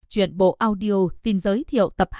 Truyện bộ audio xin giới thiệu tập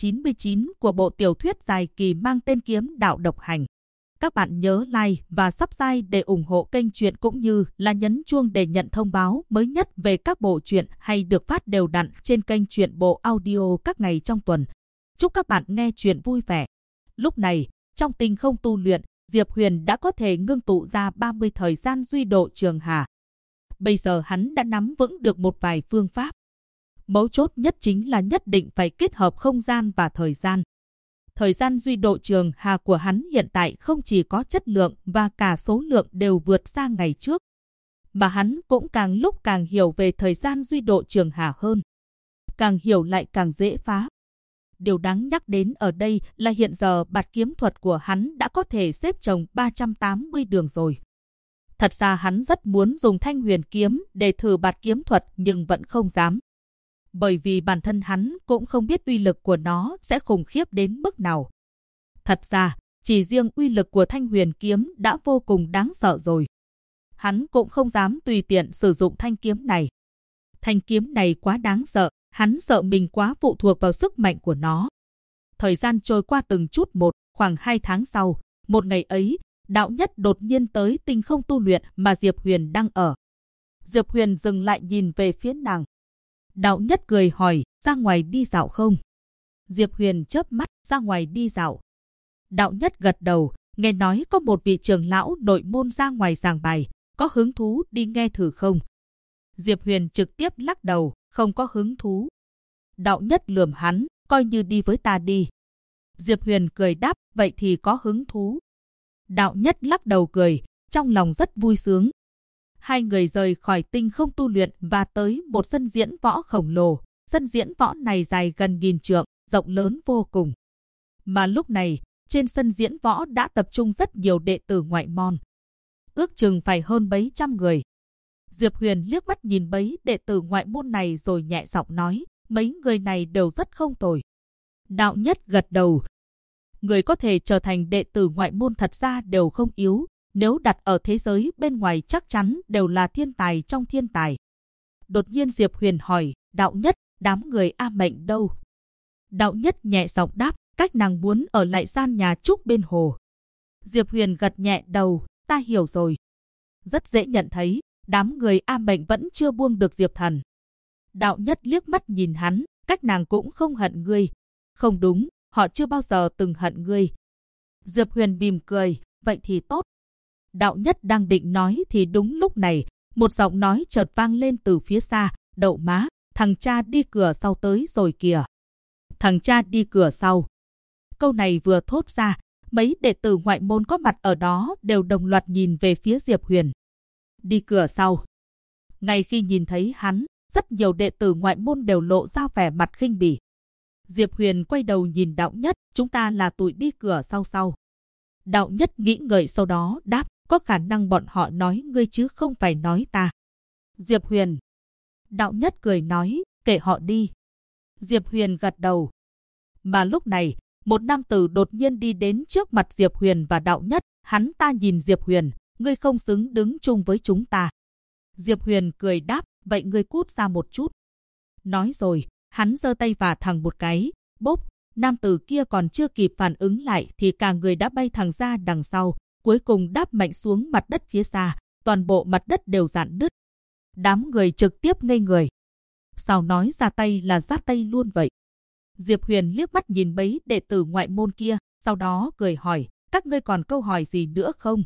299 của bộ tiểu thuyết dài kỳ mang tên Kiếm Đạo Độc Hành. Các bạn nhớ like và subscribe để ủng hộ kênh truyện cũng như là nhấn chuông để nhận thông báo mới nhất về các bộ truyện hay được phát đều đặn trên kênh truyện bộ audio các ngày trong tuần. Chúc các bạn nghe truyện vui vẻ. Lúc này, trong tinh không tu luyện, Diệp Huyền đã có thể ngưng tụ ra 30 thời gian duy độ trường hà. Bây giờ hắn đã nắm vững được một vài phương pháp. Mấu chốt nhất chính là nhất định phải kết hợp không gian và thời gian. Thời gian duy độ trường hà của hắn hiện tại không chỉ có chất lượng và cả số lượng đều vượt xa ngày trước, mà hắn cũng càng lúc càng hiểu về thời gian duy độ trường hà hơn. Càng hiểu lại càng dễ phá. Điều đáng nhắc đến ở đây là hiện giờ bạt kiếm thuật của hắn đã có thể xếp chồng 380 đường rồi. Thật ra hắn rất muốn dùng Thanh Huyền kiếm để thử bạt kiếm thuật nhưng vẫn không dám. Bởi vì bản thân hắn cũng không biết uy lực của nó sẽ khủng khiếp đến mức nào. Thật ra, chỉ riêng uy lực của Thanh Huyền kiếm đã vô cùng đáng sợ rồi. Hắn cũng không dám tùy tiện sử dụng thanh kiếm này. Thanh kiếm này quá đáng sợ, hắn sợ mình quá phụ thuộc vào sức mạnh của nó. Thời gian trôi qua từng chút một, khoảng 2 tháng sau, một ngày ấy, Đạo Nhất đột nhiên tới tinh không tu luyện mà Diệp Huyền đang ở. Diệp Huyền dừng lại nhìn về phía nàng. Đạo Nhất cười hỏi, ra ngoài đi dạo không? Diệp Huyền chớp mắt, ra ngoài đi dạo. Đạo Nhất gật đầu, nghe nói có một vị trưởng lão nội môn ra ngoài giảng bài, có hứng thú đi nghe thử không? Diệp Huyền trực tiếp lắc đầu, không có hứng thú. Đạo Nhất lườm hắn, coi như đi với ta đi. Diệp Huyền cười đáp, vậy thì có hứng thú. Đạo Nhất lắc đầu cười, trong lòng rất vui sướng. Hai người rời khỏi tinh không tu luyện và tới một sân diễn võ khổng lồ. Sân diễn võ này dài gần 1000 trượng, rộng lớn vô cùng. Mà lúc này, trên sân diễn võ đã tập trung rất nhiều đệ tử ngoại môn. Ước chừng phải hơn mấy trăm người. Diệp Huyền liếc mắt nhìn mấy đệ tử ngoại môn này rồi nhẹ giọng nói, mấy người này đều rất không tồi. Đạo Nhất gật đầu. Người có thể trở thành đệ tử ngoại môn thật ra đều không yếu. Nếu đặt ở thế giới bên ngoài chắc chắn đều là thiên tài trong thiên tài. Đột nhiên Diệp Huyền hỏi, Đạo Nhất, đám người A Mệnh đâu? Đạo Nhất nhẹ giọng đáp, cách nàng muốn ở lại gian nhà trúc bên hồ. Diệp Huyền gật nhẹ đầu, ta hiểu rồi. Rất dễ nhận thấy, đám người A Mệnh vẫn chưa buông được Diệp Thần. Đạo Nhất liếc mắt nhìn hắn, cách nàng cũng không hận ngươi. Không đúng, họ chưa bao giờ từng hận ngươi. Diệp Huyền mỉm cười, vậy thì tốt. Đạo Nhất đang định nói thì đúng lúc này, một giọng nói chợt vang lên từ phía xa, đậu má, thằng cha đi cửa sau tới rồi kìa. Thằng cha đi cửa sau. Câu này vừa thốt ra, mấy đệ tử ngoại môn có mặt ở đó đều đồng loạt nhìn về phía Diệp Huyền. Đi cửa sau. Ngay khi nhìn thấy hắn, rất nhiều đệ tử ngoại môn đều lộ ra vẻ mặt khinh bỉ. Diệp Huyền quay đầu nhìn Đạo Nhất, chúng ta là tụi đi cửa sau sau. Đạo Nhất nghĩ ngợi sau đó đáp, có khả năng bọn họ nói ngươi chứ không phải nói ta. Diệp Huyền. Đạo Nhất cười nói, kệ họ đi. Diệp Huyền gật đầu. Mà lúc này, một nam tử đột nhiên đi đến trước mặt Diệp Huyền và Đạo Nhất. Hắn ta nhìn Diệp Huyền, ngươi không xứng đứng chung với chúng ta. Diệp Huyền cười đáp, vậy ngươi cút ra một chút. Nói rồi, hắn giơ tay vả thẳng một cái, bốp. Nam tử kia còn chưa kịp phản ứng lại thì cả người đã bay thẳng ra đằng sau, cuối cùng đáp mạnh xuống mặt đất phía xa, toàn bộ mặt đất đều rạn nứt. Đám người trực tiếp ngây người. Sao nói ra tay là ra tay luôn vậy? Diệp Huyền liếc mắt nhìn mấy đệ tử ngoại môn kia, sau đó cười hỏi, các ngươi còn câu hỏi gì nữa không?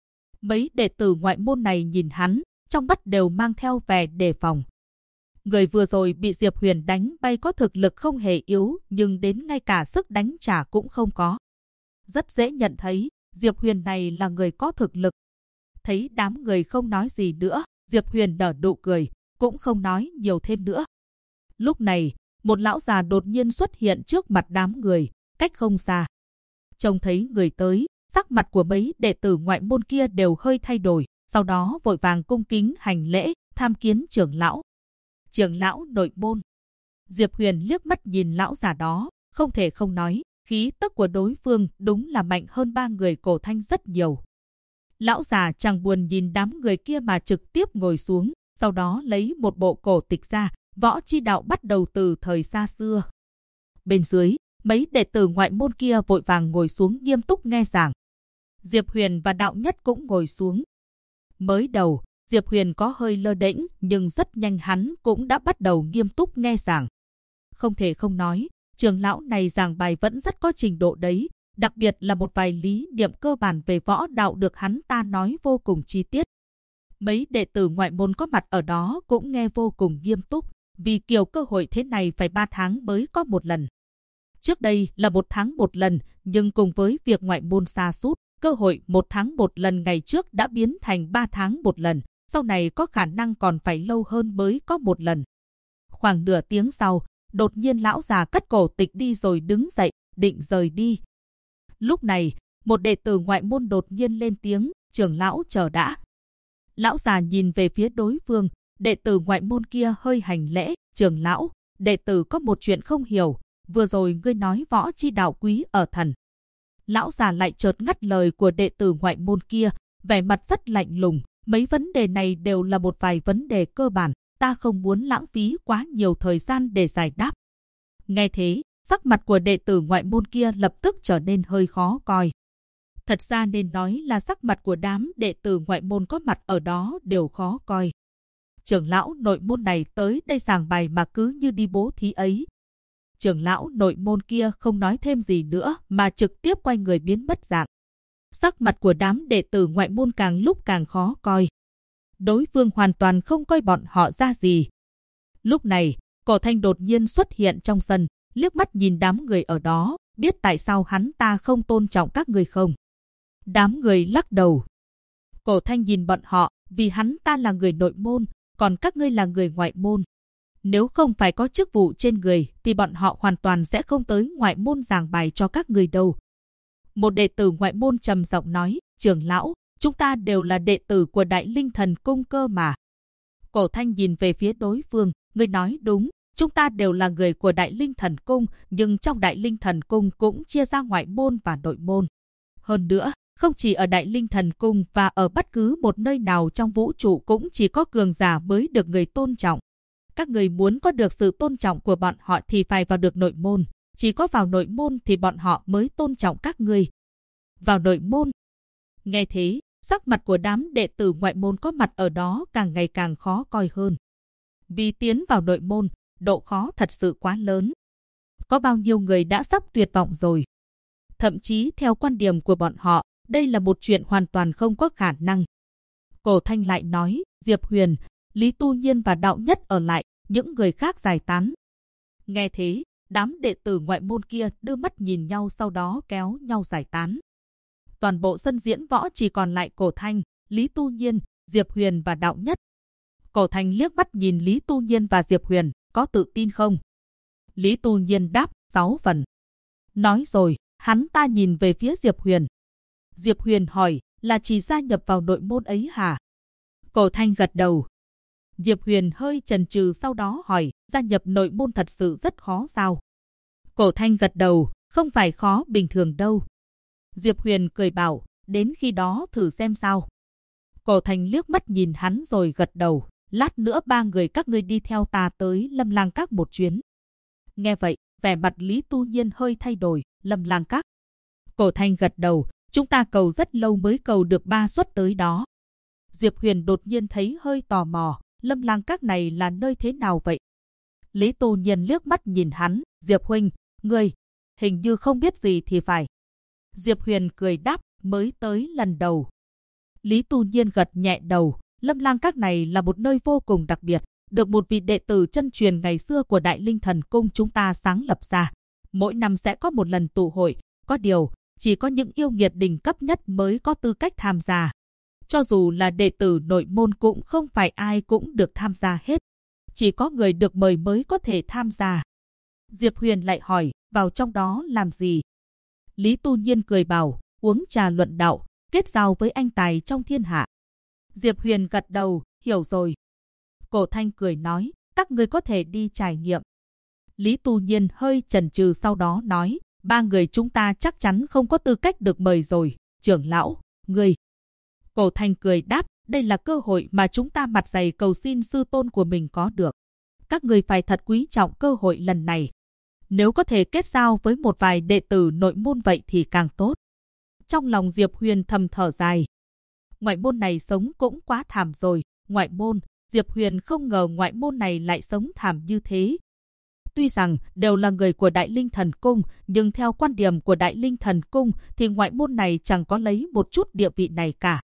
Mấy đệ tử ngoại môn này nhìn hắn, trong mắt đều mang theo vẻ đề phòng. Người vừa rồi bị Diệp Huyền đánh bay có thực lực không hề yếu, nhưng đến ngay cả sức đánh trả cũng không có. Rất dễ nhận thấy, Diệp Huyền này là người có thực lực. Thấy đám người không nói gì nữa, Diệp Huyền nở nụ cười, cũng không nói nhiều thêm nữa. Lúc này, một lão già đột nhiên xuất hiện trước mặt đám người, cách không xa. Trông thấy người tới, sắc mặt của mấy đệ tử ngoại môn kia đều hơi thay đổi, sau đó vội vàng cung kính hành lễ, tham kiến trưởng lão. Trưởng lão nội môn. Diệp Huyền liếc mắt nhìn lão già đó, không thể không nói, khí tức của đối phương đúng là mạnh hơn 3 người cổ thanh rất nhiều. Lão già chẳng buồn nhìn đám người kia mà trực tiếp ngồi xuống, sau đó lấy một bộ cổ tịch ra, võ chi đạo bắt đầu từ thời xa xưa. Bên dưới, mấy đệ tử ngoại môn kia vội vàng ngồi xuống nghiêm túc nghe giảng. Diệp Huyền và Đạo Nhất cũng ngồi xuống. Mới đầu, Diệp Huyền có hơi lơ đễnh, nhưng rất nhanh hắn cũng đã bắt đầu nghiêm túc nghe giảng. Không thể không nói, trưởng lão này giảng bài vẫn rất có trình độ đấy, đặc biệt là một vài lý niệm cơ bản về võ đạo được hắn ta nói vô cùng chi tiết. Mấy đệ tử ngoại môn có mặt ở đó cũng nghe vô cùng nghiêm túc, vì kiểu cơ hội thế này phải 3 tháng mới có một lần. Trước đây là 1 tháng một lần, nhưng cùng với việc ngoại môn sa sút, cơ hội 1 tháng một lần ngày trước đã biến thành 3 tháng một lần, sau này có khả năng còn phải lâu hơn mới có một lần. Khoảng nửa tiếng sau, đột nhiên lão già cất cổ tịch đi rồi đứng dậy, định rời đi. Lúc này, một đệ tử ngoại môn đột nhiên lên tiếng, trưởng lão chờ đã. Lão già nhìn về phía đối phương, đệ tử ngoại môn kia hơi hành lễ, trưởng lão, đệ tử có một chuyện không hiểu, vừa rồi ngươi nói võ chi đạo quý ở thần. Lão già lại chợt ngắt lời của đệ tử ngoại môn kia, vẻ mặt rất lạnh lùng, mấy vấn đề này đều là một vài vấn đề cơ bản, ta không muốn lãng phí quá nhiều thời gian để giải đáp. Nghe thế, sắc mặt của đệ tử ngoại môn kia lập tức trở nên hơi khó coi. Thật ra nên nói là sắc mặt của đám đệ tử ngoại môn có mặt ở đó đều khó coi. Trưởng lão nội môn này tới đây giảng bài mà cứ như đi bố thí ấy. Trưởng lão nội môn kia không nói thêm gì nữa mà trực tiếp quay người biến mất dạng. Sắc mặt của đám đệ tử ngoại môn càng lúc càng khó coi. Đối phương hoàn toàn không coi bọn họ ra gì. Lúc này, Cổ Thanh đột nhiên xuất hiện trong sân, liếc mắt nhìn đám người ở đó, biết tại sao hắn ta không tôn trọng các người không? Đám người lắc đầu. Cổ Thanh nhìn bọn họ, vì hắn ta là người nội môn, còn các ngươi là người ngoại môn. Nếu không phải có chức vụ trên người, thì bọn họ hoàn toàn sẽ không tới ngoại môn giảng bài cho các người đâu. Một đệ tử ngoại môn trầm giọng nói, trưởng lão, chúng ta đều là đệ tử của Đại Linh Thần Cung cơ mà. Cổ Thanh nhìn về phía đối phương, ngươi nói đúng, chúng ta đều là người của Đại Linh Thần Cung, nhưng trong Đại Linh Thần Cung cũng chia ra ngoại môn và nội môn. Hơn nữa, không chỉ ở Đại Linh Thần Cung và ở bất cứ một nơi nào trong vũ trụ cũng chỉ có cường giả mới được người tôn trọng. Các người muốn có được sự tôn trọng của bọn họ thì phải vào được nội môn. Chỉ có vào nội môn thì bọn họ mới tôn trọng các người. Vào nội môn. Nghe thế, sắc mặt của đám đệ tử ngoại môn có mặt ở đó càng ngày càng khó coi hơn. Vì tiến vào nội môn, độ khó thật sự quá lớn. Có bao nhiêu người đã sắp tuyệt vọng rồi. Thậm chí theo quan điểm của bọn họ, đây là một chuyện hoàn toàn không có khả năng. Cổ Thanh lại nói, Diệp Huyền, Lý Tu Nhiên và Đạo Nhất ở lại, những người khác giải tán. Nghe thế, đám đệ tử ngoại môn kia đưa mắt nhìn nhau sau đó kéo nhau giải tán. Toàn bộ sân diễn võ chỉ còn lại Cổ Thanh, Lý Tu Nhiên, Diệp Huyền và Đạo Nhất. Cổ Thanh liếc mắt nhìn Lý Tu Nhiên và Diệp Huyền, có tự tin không? Lý Tu Nhiên đáp, 6 phần. Nói rồi, hắn ta nhìn về phía Diệp Huyền. Diệp Huyền hỏi, là chỉ gia nhập vào nội môn ấy hả? Cổ Thanh gật đầu. Diệp Huyền hơi chần chừ sau đó hỏi, gia nhập nội môn thật sự rất khó sao? Cổ Thanh gật đầu, không phải khó bình thường đâu. Diệp Huyền cười bảo, đến khi đó thử xem sao. Cổ Thanh liếc mắt nhìn hắn rồi gật đầu, lát nữa 3 người các ngươi đi theo ta tới Lâm Lang Các một chuyến. Nghe vậy, vẻ mặt Lý Tu Nhiên hơi thay đổi, Lâm Lang Các. Cổ Thanh gật đầu, chúng ta cầu rất lâu mới cầu được 3 suất tới đó. Diệp Huyền đột nhiên thấy hơi tò mò, Lâm Lang Các này là nơi thế nào vậy? Lý Tu Nhiên liếc mắt nhìn hắn, Diệp huynh, ngươi hình như không biết gì thì phải. Diệp Huyền cười đáp, mới tới lần đầu. Lý Tu Nhiên gật nhẹ đầu, Lâm Lang Các này là một nơi vô cùng đặc biệt, được một vị đệ tử chân truyền ngày xưa của Đại Linh Thần Cung chúng ta sáng lập ra. Mỗi năm sẽ có một lần tụ hội, có điều, chỉ có những yêu nghiệt đỉnh cấp nhất mới có tư cách tham gia. Cho dù là đệ tử nội môn cũng không phải ai cũng được tham gia hết. Chỉ có người được mời mới có thể tham gia. Diệp Huyền lại hỏi, vào trong đó làm gì? Lý Tu Nhiên cười bảo, uống trà luận đạo, kết giao với anh tài trong thiên hạ. Diệp Huyền gật đầu, hiểu rồi. Cổ Thanh cười nói, các người có thể đi trải nghiệm. Lý Tu Nhiên hơi chần chừ sau đó nói, 3 người chúng ta chắc chắn không có tư cách được mời rồi, trưởng lão, ngươi. Cổ Thanh cười đáp, đây là cơ hội mà chúng ta mặt dày cầu xin sư tôn của mình có được. Các người phải thật quý trọng cơ hội lần này. Nếu có thể kết giao với một vài đệ tử nội môn vậy thì càng tốt. Trong lòng Diệp Huyền thầm thở dài. Ngoại môn này sống cũng quá thảm rồi. Ngoại môn, Diệp Huyền không ngờ ngoại môn này lại sống thảm như thế. Tuy rằng đều là người của Đại Linh Thần Cung, nhưng theo quan điểm của Đại Linh Thần Cung thì ngoại môn này chẳng có lấy một chút địa vị này cả.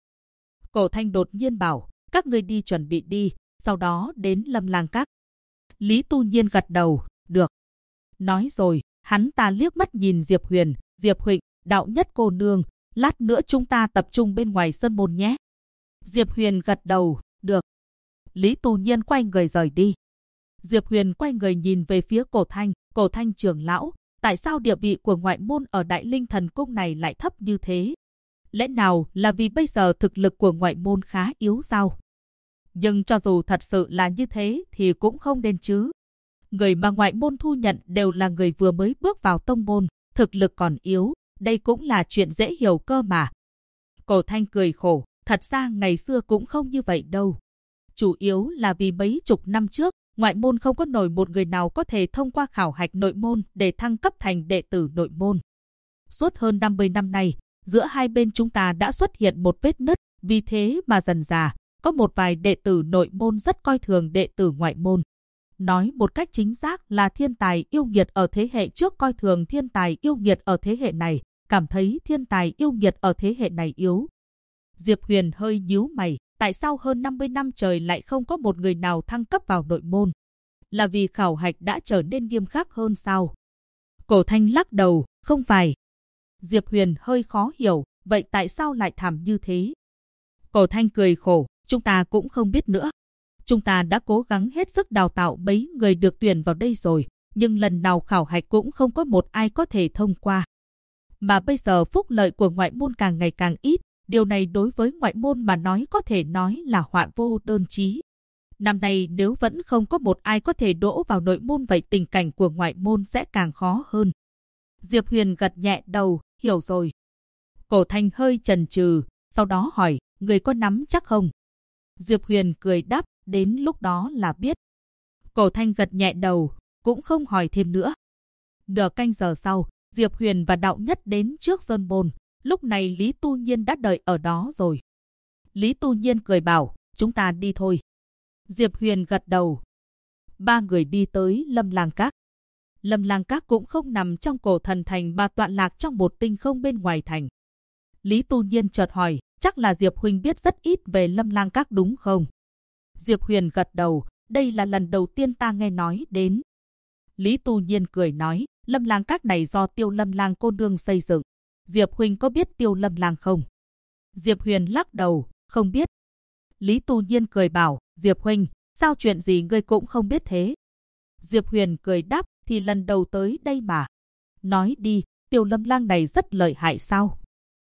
Cổ Thanh đột nhiên bảo, các ngươi đi chuẩn bị đi, sau đó đến Lâm Lang Các. Lý Tu Nhiên gật đầu, được. Nói rồi, hắn ta liếc mắt nhìn Diệp Huyền, Diệp Huỳnh, Đạo Nhất cô nương, lát nữa chúng ta tập trung bên ngoài sân môn nhé. Diệp Huyền gật đầu, được. Lý Tu Nhiên quay người rời đi. Diệp Huyền quay người nhìn về phía Cổ Thanh trưởng lão, tại sao địa vị của ngoại môn ở Đại Linh Thần Cung này lại thấp như thế? Lẽ nào là vì bây giờ thực lực của ngoại môn khá yếu sao? Nhưng cho dù thật sự là như thế thì cũng không nên chứ. Người mà ngoại môn thu nhận đều là người vừa mới bước vào tông môn, thực lực còn yếu, đây cũng là chuyện dễ hiểu cơ mà. Cổ Thanh cười khổ, thật ra ngày xưa cũng không như vậy đâu. Chủ yếu là vì mấy chục năm trước, ngoại môn không có nổi một người nào có thể thông qua khảo hạch nội môn để thăng cấp thành đệ tử nội môn. Suốt hơn 50 năm nay, giữa hai bên chúng ta đã xuất hiện một vết nứt, vì thế mà dần dà, có một vài đệ tử nội môn rất coi thường đệ tử ngoại môn. Nói một cách chính xác là thiên tài yêu nghiệt ở thế hệ trước coi thường thiên tài yêu nghiệt ở thế hệ này, cảm thấy thiên tài yêu nghiệt ở thế hệ này yếu. Diệp Huyền hơi nhíu mày, tại sao hơn 50 năm trời lại không có một người nào thăng cấp vào nội môn? Là vì khảo hạch đã trở nên nghiêm khắc hơn sao? Cổ Thanh lắc đầu, không phải. Diệp Huyền hơi khó hiểu, vậy tại sao lại thảm như thế? Cổ Thanh cười khổ, chúng ta cũng không biết nữa. Chúng ta đã cố gắng hết sức đào tạo mấy người được tuyển vào đây rồi, nhưng lần nào khảo hạch cũng không có một ai có thể thông qua. Mà bây giờ phúc lợi của ngoại môn càng ngày càng ít, điều này đối với ngoại môn mà nói có thể nói là họa vô đơn chí. Năm nay nếu vẫn không có một ai có thể đỗ vào nội môn vậy tình cảnh của ngoại môn sẽ càng khó hơn. Diệp Huyền gật nhẹ đầu, hiểu rồi. Cổ Thanh hơi chần chừ, sau đó hỏi, người có nắm chắc không? Diệp Huyền cười đáp, đến lúc đó là biết. Cổ Thanh gật nhẹ đầu, cũng không hỏi thêm nữa. Nửa canh giờ sau, Diệp Huyền và Đạo Nhất đến trước sơn môn. Lúc này Lý Tu Nhiên đã đợi ở đó rồi. Lý Tu Nhiên cười bảo, chúng ta đi thôi. Diệp Huyền gật đầu. Ba người đi tới Lâm Lang Các. Lâm Lang Các cũng không nằm trong Cổ Thần Thành mà tọa lạc trong một tinh không bên ngoài thành. Lý Tu Nhiên chợt hỏi, chắc là Diệp Huynh biết rất ít về Lâm Lang Các đúng không? Diệp Huyền gật đầu, đây là lần đầu tiên ta nghe nói đến. Lý Tu Nhiên cười nói, Lâm Lang Các này do Tiêu Lâm Lang cô nương xây dựng. Diệp Huynh có biết Tiêu Lâm Lang không? Diệp Huyền lắc đầu, không biết. Lý Tu Nhiên cười bảo, Diệp Huynh, sao chuyện gì ngươi cũng không biết thế? Diệp Huyền cười đáp, thì lần đầu tới đây mà. Nói đi, Tiêu Lâm Lang này rất lợi hại sao?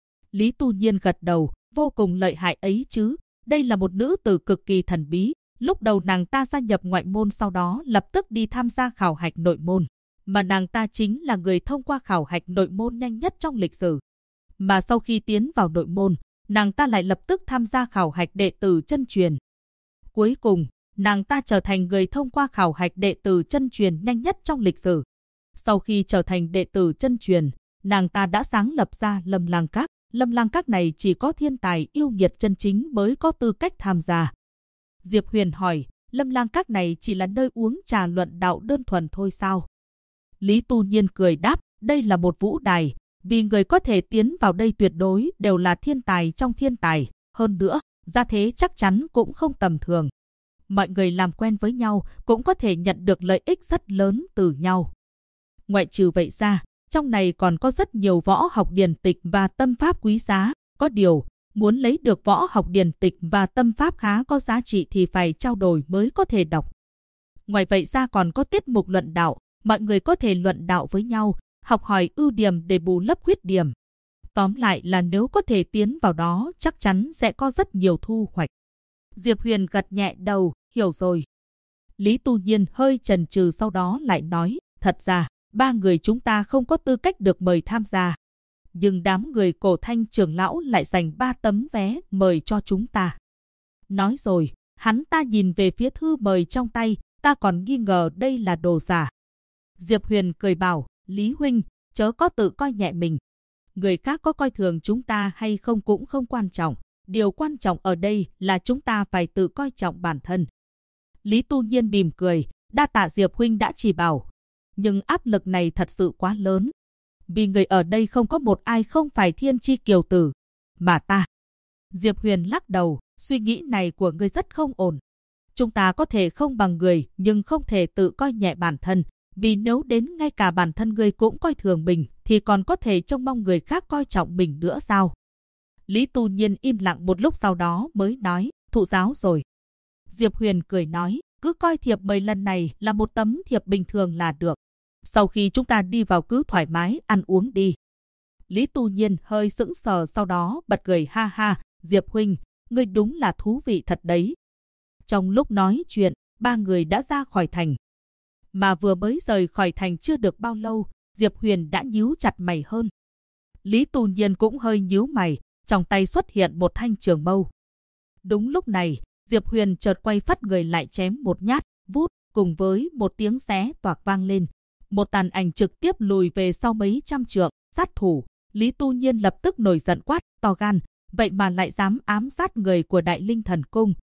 Lý Tu Nhiên gật đầu, vô cùng lợi hại ấy chứ. Đây là một nữ tử cực kỳ thần bí. Lúc đầu nàng ta gia nhập ngoại môn, sau đó lập tức đi tham gia khảo hạch nội môn. Mà nàng ta chính là người thông qua khảo hạch nội môn nhanh nhất trong lịch sử. Mà sau khi tiến vào nội môn, nàng ta lại lập tức tham gia khảo hạch đệ tử chân truyền. Cuối cùng, nàng ta trở thành người thông qua khảo hạch đệ tử chân truyền nhanh nhất trong lịch sử. Sau khi trở thành đệ tử chân truyền, nàng ta đã sáng lập ra Lâm Lang Các. Lâm Lang Các này chỉ có thiên tài yêu nghiệt chân chính mới có tư cách tham gia. Diệp Huyền hỏi, Lâm Lang Các này chỉ là nơi uống trà luận đạo đơn thuần thôi sao? Lý Tu Nhiên cười đáp, đây là một vũ đài, vì người có thể tiến vào đây tuyệt đối đều là thiên tài trong thiên tài. Hơn nữa, gia thế chắc chắn cũng không tầm thường. Mọi người làm quen với nhau cũng có thể nhận được lợi ích rất lớn từ nhau. Ngoại trừ vậy ra, trong này còn có rất nhiều võ học điển tịch và tâm pháp quý giá. Có điều, muốn lấy được võ học điển tịch và tâm pháp khá có giá trị thì phải trao đổi mới có thể đọc. Ngoài vậy ra còn có tiết mục luận đạo, mọi người có thể luận đạo với nhau, học hỏi ưu điểm để bù lấp khuyết điểm. Tóm lại là nếu có thể tiến vào đó chắc chắn sẽ có rất nhiều thu hoạch. Diệp Huyền gật nhẹ đầu, hiểu rồi. Lý Tu Nhiên hơi chần chừ sau đó lại nói, thật ra, ba người chúng ta không có tư cách được mời tham gia. Nhưng đám người Cổ Thanh trưởng lão lại dành 3 tấm vé mời cho chúng ta. Nói rồi, hắn ta nhìn về phía thư mời trong tay, ta còn nghi ngờ đây là đồ giả. Diệp Huyền cười bảo, Lý huynh, chớ có tự coi nhẹ mình. Người khác có coi thường chúng ta hay không cũng không quan trọng. Điều quan trọng ở đây là chúng ta phải tự coi trọng bản thân. Lý Tu Nhiên mỉm cười, đa tạ Diệp huynh đã chỉ bảo. Nhưng áp lực này thật sự quá lớn. Vì người ở đây không có một ai không phải thiên chi kiều tử. Mà ta. Diệp Huyền lắc đầu, suy nghĩ này của ngươi rất không ổn. Chúng ta có thể không bằng người nhưng không thể tự coi nhẹ bản thân. Vì nếu đến ngay cả bản thân ngươi cũng coi thường mình thì còn có thể trông mong người khác coi trọng mình nữa sao? Lý Tu Nhiên im lặng một lúc sau đó mới nói, thụ giáo rồi. Diệp Huyền cười nói, cứ coi thiệp mời lần này là một tấm thiệp bình thường là được. Sau khi chúng ta đi vào cứ thoải mái ăn uống đi. Lý Tu Nhiên hơi sững sờ sau đó bật cười ha ha, Diệp huynh, ngươi đúng là thú vị thật đấy. Trong lúc nói chuyện, ba người đã ra khỏi thành. Mà vừa mới rời khỏi thành chưa được bao lâu, Diệp Huyền đã nhíu chặt mày hơn. Lý Tu Nhiên cũng hơi nhíu mày, trong tay xuất hiện một thanh trường mâu. Đúng lúc này, Diệp Huyền chợt quay phắt người lại chém một nhát, vút, cùng với một tiếng xé toạc vang lên. Một tàn ảnh trực tiếp lùi về sau mấy trăm trượng, sát thủ. Lý Tu Nhiên lập tức nổi giận quát, to gan, vậy mà lại dám ám sát người của Đại Linh Thần Cung.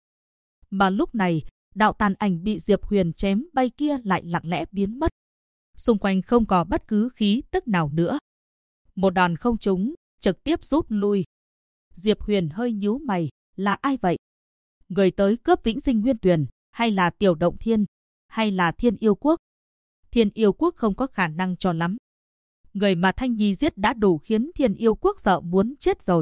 Mà lúc này, đạo tàn ảnh bị Diệp Huyền chém bay kia lại lặng lẽ biến mất. Xung quanh không có bất cứ khí tức nào nữa. Một đòn không trúng, trực tiếp rút lui. Diệp Huyền hơi nhíu mày, là ai vậy? Người tới cướp Vĩnh Sinh Nguyên Tuyền, hay là Tiểu Động Thiên, hay là Thiên Yêu Quốc? Thiên Yêu Quốc không có khả năng cho lắm. Người mà Thanh Nhi giết đã đủ khiến Thiên Yêu Quốc sợ muốn chết rồi.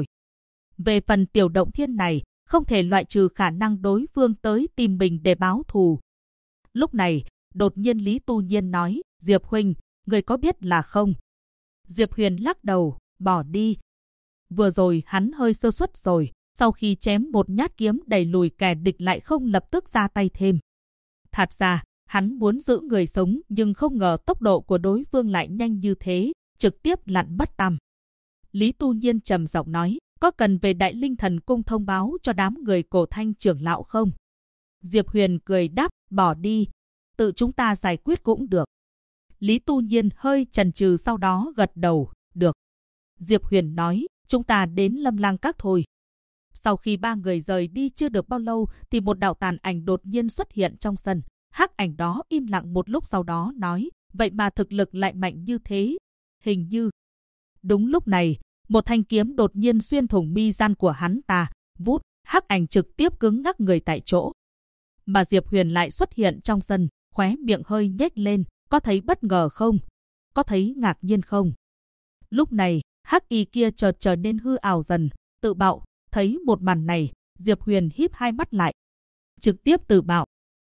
Về phần Tiểu Động Thiên này, không thể loại trừ khả năng đối phương tới tìm mình để báo thù. Lúc này, đột nhiên Lý Tu Nhiên nói, Diệp huynh, người có biết là không? Diệp Huyền lắc đầu, bỏ đi. Vừa rồi hắn hơi sơ suất rồi, sau khi chém một nhát kiếm đẩy lùi kẻ địch lại không lập tức ra tay thêm. Thật ra, hắn muốn giữ người sống nhưng không ngờ tốc độ của đối phương lại nhanh như thế, trực tiếp lặn mất tăm. Lý Tu Nhiên trầm giọng nói, có cần về Đại Linh Thần Cung thông báo cho đám người Cổ Thanh trưởng lão không? Diệp Huyền cười đáp, bỏ đi, tự chúng ta giải quyết cũng được. Lý Tu Nhiên hơi chần chừ sau đó gật đầu, được. Diệp Huyền nói, chúng ta đến Lâm Lang Các thôi. Sau khi ba người rời đi chưa được bao lâu thì một đạo tàn ảnh đột nhiên xuất hiện trong sân. Hắc ảnh đó im lặng một lúc sau đó nói, vậy mà thực lực lại mạnh như thế. Hình như. Đúng lúc này, một thanh kiếm đột nhiên xuyên thủng mi gian của hắn ta, vút, hắc ảnh trực tiếp cứng ngắc người tại chỗ. Mà Diệp Huyền lại xuất hiện trong sân, khóe miệng hơi nhếch lên, có thấy bất ngờ không? Có thấy ngạc nhiên không? Lúc này, hắc y kia chợt trở nên hư ảo dần, tự bạo, thấy một màn này, Diệp Huyền híp hai mắt lại. Trực tiếp tự bạo.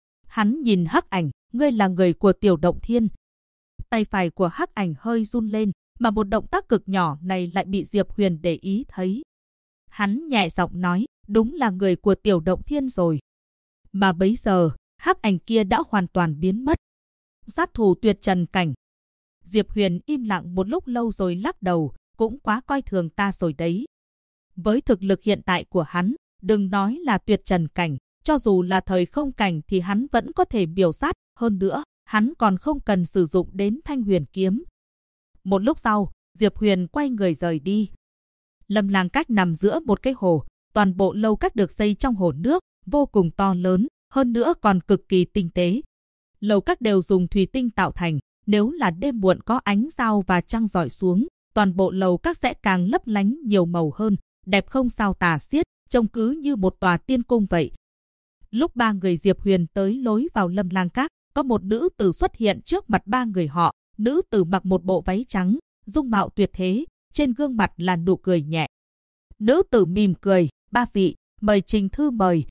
Hắn nhìn hắc ảnh, ngươi là người của Tiểu Động Thiên. Tay phải của hắc ảnh hơi run lên, mà một động tác cực nhỏ này lại bị Diệp Huyền để ý thấy. Hắn nhẹ giọng nói, đúng là người của Tiểu Động Thiên rồi. Mà bấy giờ, hắc ảnh kia đã hoàn toàn biến mất. Sát thủ tuyệt trần cảnh. Diệp Huyền im lặng một lúc lâu rồi lắc đầu, cũng quá coi thường ta rồi đấy. Với thực lực hiện tại của hắn, đừng nói là tuyệt trần cảnh, cho dù là thời không cảnh thì hắn vẫn có thể miểu sát, hơn nữa, hắn còn không cần sử dụng đến Thanh Huyền kiếm. Một lúc sau, Diệp Huyền quay người rời đi. Lâm Lang Các nằm giữa một cái hồ, toàn bộ lâu các được xây trong hồ nước, vô cùng to lớn, hơn nữa còn cực kỳ tinh tế. Lầu các đều dùng thủy tinh tạo thành, nếu là đêm muộn có ánh sao và trăng rọi xuống, toàn bộ lầu các sẽ càng lấp lánh nhiều màu hơn, đẹp không sao tả xiết, trông cứ như một tòa tiên cung vậy. Lúc ba người Diệp Huyền tới lối vào Lâm Lang Các, có một nữ tử xuất hiện trước mặt ba người họ. Nữ tử mặc một bộ váy trắng, dung mạo tuyệt thế, trên gương mặt là nụ cười nhẹ. Nữ tử mỉm cười, ba vị, mời trình thư mời.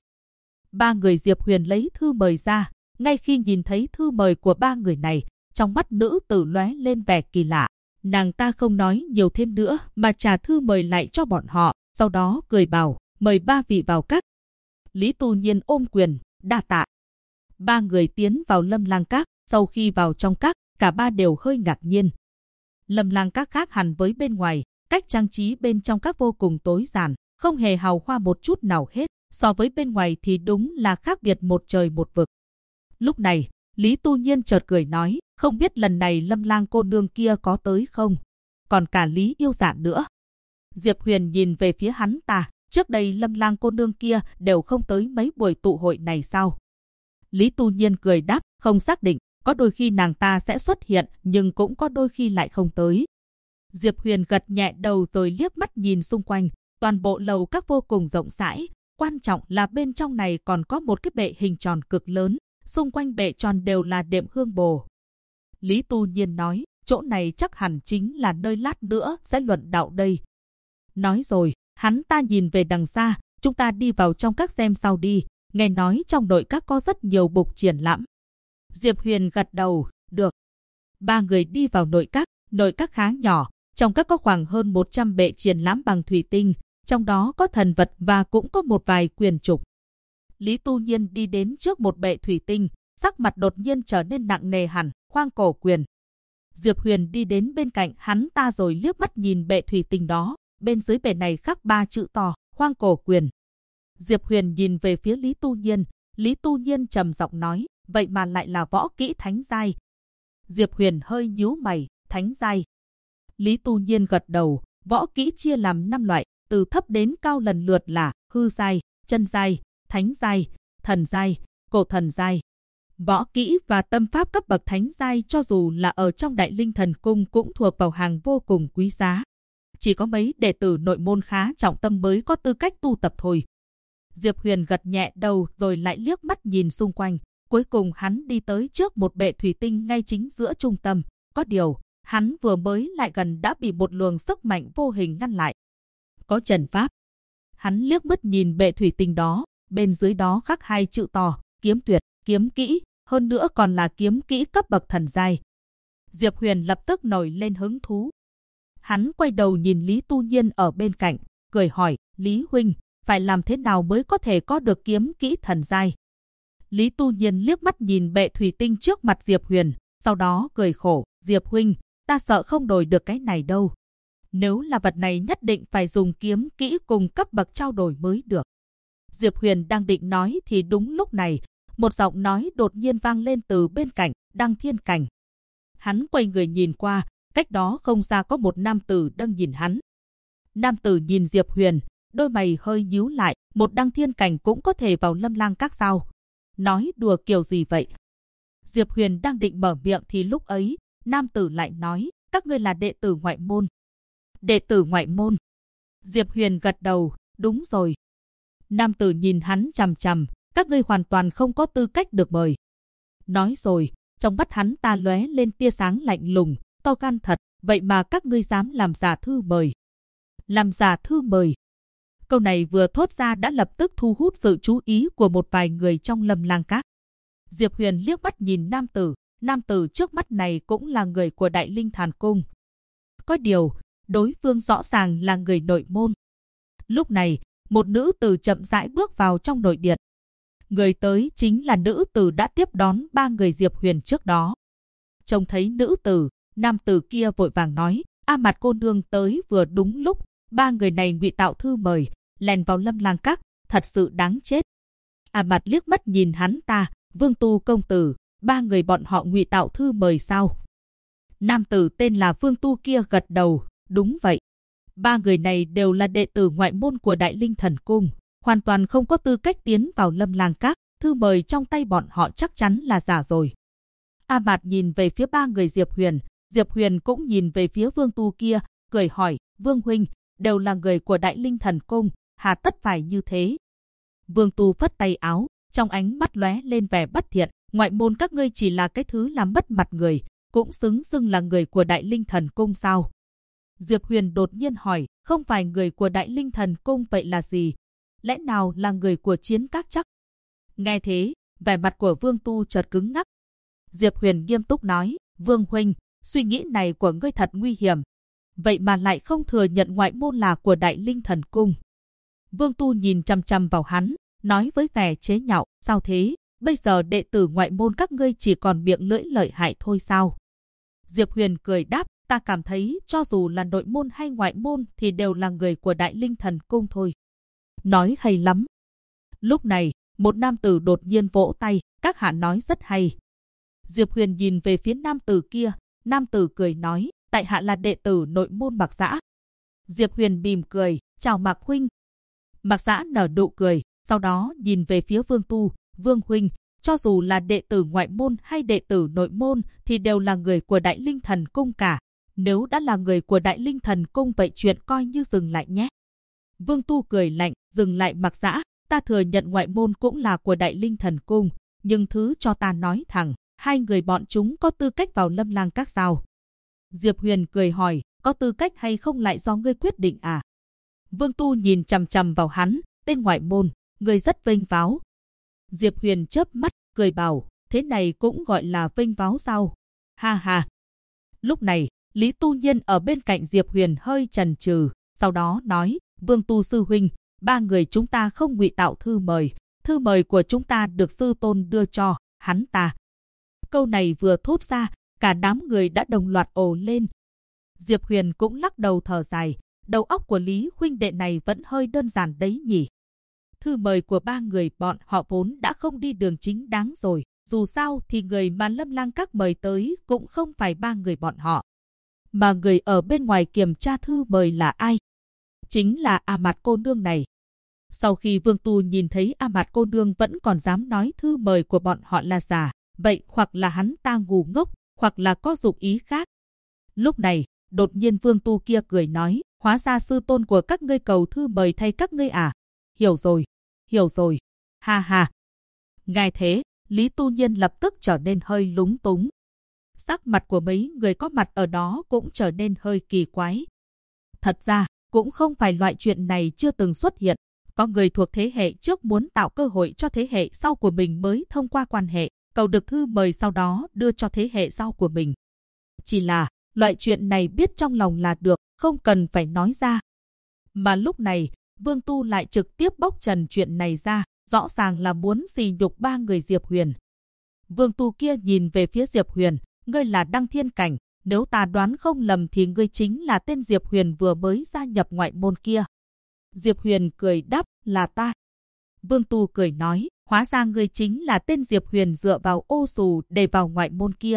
Ba người Diệp Huyền lấy thư mời ra, ngay khi nhìn thấy thư mời của ba người này, trong mắt nữ tử lóe lên vẻ kỳ lạ. Nàng ta không nói nhiều thêm nữa mà trả thư mời lại cho bọn họ, sau đó cười bảo, mời ba vị vào các. Lý Tu Nhiên ôm quyền, đa tạ. Ba người tiến vào Lâm Lang Các, sau khi vào trong các, cả ba đều hơi ngạc nhiên. Lâm Lang Các khác hẳn với bên ngoài, cách trang trí bên trong các vô cùng tối giản, không hề hào hoa một chút nào hết, so với bên ngoài thì đúng là khác biệt một trời một vực. Lúc này, Lý Tu Nhiên chợt cười nói, không biết lần này Lâm Lang cô nương kia có tới không? Còn cả Lý Yêu Dạ nữa. Diệp Huyền nhìn về phía hắn ta, trước đây Lâm Lang cô nương kia đều không tới mấy buổi tụ hội này sao? Lý Tu Nhiên cười đáp, không xác định, có đôi khi nàng ta sẽ xuất hiện nhưng cũng có đôi khi lại không tới. Diệp Huyền gật nhẹ đầu rồi liếc mắt nhìn xung quanh, toàn bộ lầu các vô cùng rộng rãi, quan trọng là bên trong này còn có một cái bệ hình tròn cực lớn, xung quanh bệ tròn đều là đệm hương bồ. Lý Tu Nhiên nói, chỗ này chắc hẳn chính là nơi lát nữa sẽ luận đạo đây. Nói rồi, hắn ta nhìn về đằng xa, chúng ta đi vào trong các xem sau đi, nghe nói trong nội các có rất nhiều bục triển lãm. Diệp Huyền gật đầu, được. Ba người đi vào nội các khá nhỏ, trong các có khoảng hơn 100 bệ triển lãm bằng thủy tinh, trong đó có thần vật và cũng có một vài quyền trục. Lý Tu Nhiên đi đến trước một bệ thủy tinh, sắc mặt đột nhiên trở nên nặng nề hẳn, Hoang Cổ Quyền. Diệp Huyền đi đến bên cạnh hắn ta rồi liếc mắt nhìn bệ thủy tinh đó, bên dưới bệ này khắc 3 chữ to, Hoang Cổ Quyền. Diệp Huyền nhìn về phía Lý Tu Nhiên trầm giọng nói, vậy mà lại là võ kỹ thánh giai. Diệp Huyền hơi nhíu mày, thánh giai. Lý Tu Nhiên gật đầu, võ kỹ chia làm 5 loại, từ thấp đến cao lần lượt là hư giai, chân giai, thánh giai, thần giai, cổ thần giai. Võ kỹ và tâm pháp cấp bậc thánh giai cho dù là ở trong Đại Linh Thần Cung cũng thuộc vào hàng vô cùng quý giá. Chỉ có mấy đệ tử nội môn khá trọng tâm mới có tư cách tu tập thôi. Diệp Huyền gật nhẹ đầu rồi lại liếc mắt nhìn xung quanh. Cuối cùng hắn đi tới trước một bệ thủy tinh ngay chính giữa trung tâm. Có điều, hắn vừa mới lại gần đã bị một luồng sức mạnh vô hình ngăn lại. Có trận pháp. Hắn liếc mắt nhìn bệ thủy tinh đó, bên dưới đó khắc 2 chữ to, kiếm tuyệt, kiếm kỹ, hơn nữa còn là kiếm kỹ cấp bậc thần giai. Diệp Huyền lập tức nổi lên hứng thú. Hắn quay đầu nhìn Lý Tu Nhiên ở bên cạnh, cười hỏi, Lý huynh, phải làm thế nào mới có thể có được kiếm kỹ thần giai? Lý Tu Nhiên liếc mắt nhìn bệ thủy tinh trước mặt Diệp Huyền, sau đó cười khổ, Diệp huynh, ta sợ không đổi được cái này đâu. Nếu là vật này nhất định phải dùng kiếm kỹ cùng cấp bậc trao đổi mới được. Diệp Huyền đang định nói thì đúng lúc này, một giọng nói đột nhiên vang lên từ bên cạnh, Đăng Thiên Cảnh. Hắn quay người nhìn qua, cách đó không xa có một nam tử đang nhìn hắn. Nam tử nhìn Diệp Huyền, đôi mày hơi nhíu lại, một Đăng Thiên Cảnh cũng có thể vào Lâm Lang Các sao? Nói đùa kiểu gì vậy? Diệp Huyền đang định mở miệng thì lúc ấy, nam tử lại nói, các ngươi là đệ tử ngoại môn. Đệ tử ngoại môn. Diệp Huyền gật đầu, đúng rồi. Nam tử nhìn hắn chằm chằm, các ngươi hoàn toàn không có tư cách được mời. Nói rồi, trong mắt hắn ta lóe lên tia sáng lạnh lùng, to gan thật, vậy mà các ngươi dám làm giả thư mời. Làm giả thư mời. Câu này vừa thốt ra đã lập tức thu hút sự chú ý của một vài người trong Lâm Lang Các. Diệp Huyền liếc mắt nhìn nam tử trước mắt này cũng là người của Đại Linh Thần Cung. Có điều, đối phương rõ ràng là người nội môn. Lúc này, một nữ tử chậm rãi bước vào trong nội điện. Người tới chính là nữ tử đã tiếp đón 3 người Diệp Huyền trước đó. Trông thấy nữ tử, nam tử kia vội vàng nói, A Mạt cô nương tới vừa đúng lúc, 3 người này ngụy tạo thư mời, lèn vào Lâm Lang Các, thật sự đáng chết. A Mạt liếc mắt nhìn hắn ta, Vương Tu công tử, 3 người bọn họ ngụy tạo thư mời sao? Nam tử tên là Vương Tu kia gật đầu, đúng vậy. 3 người này đều là đệ tử ngoại môn của Đại Linh Thần Cung, hoàn toàn không có tư cách tiến vào Lâm Lang Các, thư mời trong tay bọn họ chắc chắn là giả rồi. A Mạt nhìn về phía 3 người Diệp Huyền cũng nhìn về phía Vương Tu kia, cười hỏi, Vương huynh, đều là người của Đại Linh Thần Cung, hà tất phải như thế? Vương Tu phất tay áo, trong ánh mắt lóe lên vẻ bất thiện, ngoại môn các ngươi chỉ là cái thứ làm mất mặt người, cũng xứng xưng là người của Đại Linh Thần Cung sao? Diệp Huyền đột nhiên hỏi, không phải người của Đại Linh Thần Cung vậy là gì? Lẽ nào là người của Chiến Các chắc? Nghe thế, vẻ mặt của Vương Tu chợt cứng ngắc. Diệp Huyền nghiêm túc nói, Vương huynh, suy nghĩ này của ngươi thật nguy hiểm. Vậy mà lại không thừa nhận ngoại môn là của Đại Linh Thần Cung. Vương Tu nhìn chăm chăm vào hắn, nói với vẻ chế nhạo, sao thế? Bây giờ đệ tử ngoại môn các ngươi chỉ còn miệng lưỡi lợi hại thôi sao? Diệp Huyền cười đáp, ta cảm thấy cho dù là nội môn hay ngoại môn thì đều là người của Đại Linh Thần Cung thôi. Nói hay lắm. Lúc này, một nam tử đột nhiên vỗ tay, các hạ nói rất hay. Diệp Huyền nhìn về phía nam tử kia, nam tử cười nói, tại hạ là đệ tử nội môn Mạc Dã. Diệp Huyền mỉm cười, chào Mạc huynh. Mạc Dã nở nụ cười, sau đó nhìn về phía Vương Tu, Vương huynh, cho dù là đệ tử ngoại môn hay đệ tử nội môn thì đều là người của Đại Linh Thần Cung cả. Nếu đã là người của Đại Linh Thần Cung vậy chuyện coi như dừng lại nhé. Vương Tu cười lạnh, dừng lại Mạc Dã, ta thừa nhận ngoại môn cũng là của Đại Linh Thần Cung, nhưng thứ cho ta nói thẳng, hai người bọn chúng có tư cách vào Lâm Lang Các sao? Diệp Huyền cười hỏi, có tư cách hay không lại do ngươi quyết định à? Vương Tu nhìn chằm chằm vào hắn, tên ngoại môn, ngươi rất vênh váo. Diệp Huyền chớp mắt, cười bảo, thế này cũng gọi là vênh váo sao? Ha ha. Lúc này, Lý Tu Nhiên ở bên cạnh Diệp Huyền hơi chần chừ, sau đó nói, Vương Tu sư huynh, ba người chúng ta không ngụy tạo thư mời của chúng ta được sư tôn đưa cho hắn ta. Câu này vừa thốt ra, cả đám người đã đồng loạt ồ lên. Diệp Huyền cũng lắc đầu thở dài, đầu óc của Lý huynh đệ này vẫn hơi đơn giản đấy nhỉ. Thư mời của ba người bọn họ vốn đã không đi đường chính đáng rồi, dù sao thì người mà Lâm Lang Các mời tới cũng không phải ba người bọn họ. Mà người ở bên ngoài kiểm tra thư mời là ai? Chính là A Mạt cô nương này. Sau khi Vương Tu nhìn thấy A Mạt cô nương vẫn còn dám nói thư mời của bọn họ là giả, vậy hoặc là hắn ta ngu ngốc, hoặc là có dụng ý khác. Lúc này, đột nhiên Vương Tu kia cười nói, hóa ra sư tôn của các ngươi cầu thư mời thay các ngươi à? Hiểu rồi, ha ha. Nghe thế, Lý Tu Nhiên lập tức trở nên hơi lúng túng. Sắc mặt của mấy người có mặt ở đó cũng trở nên hơi kỳ quái. Thật ra, cũng không phải loại chuyện này chưa từng xuất hiện. Có người thuộc thế hệ trước muốn tạo cơ hội cho thế hệ sau của mình mới thông qua quan hệ, cầu được thư mời sau đó đưa cho thế hệ sau của mình. Chỉ là, loại chuyện này biết trong lòng là được, không cần phải nói ra. Mà lúc này, Vương Tu lại trực tiếp bóc trần chuyện này ra, rõ ràng là muốn sỉ nhục ba người Diệp Huyền. Vương Tu kia nhìn về phía Diệp Huyền, ngươi là Đăng Thiên Cảnh, nếu ta đoán không lầm thì ngươi chính là tên Diệp Huyền vừa mới gia nhập ngoại môn kia. Diệp Huyền cười đáp, là ta. Vương Tu cười nói, hóa ra ngươi chính là tên Diệp Huyền dựa vào ô xù để vào ngoại môn kia.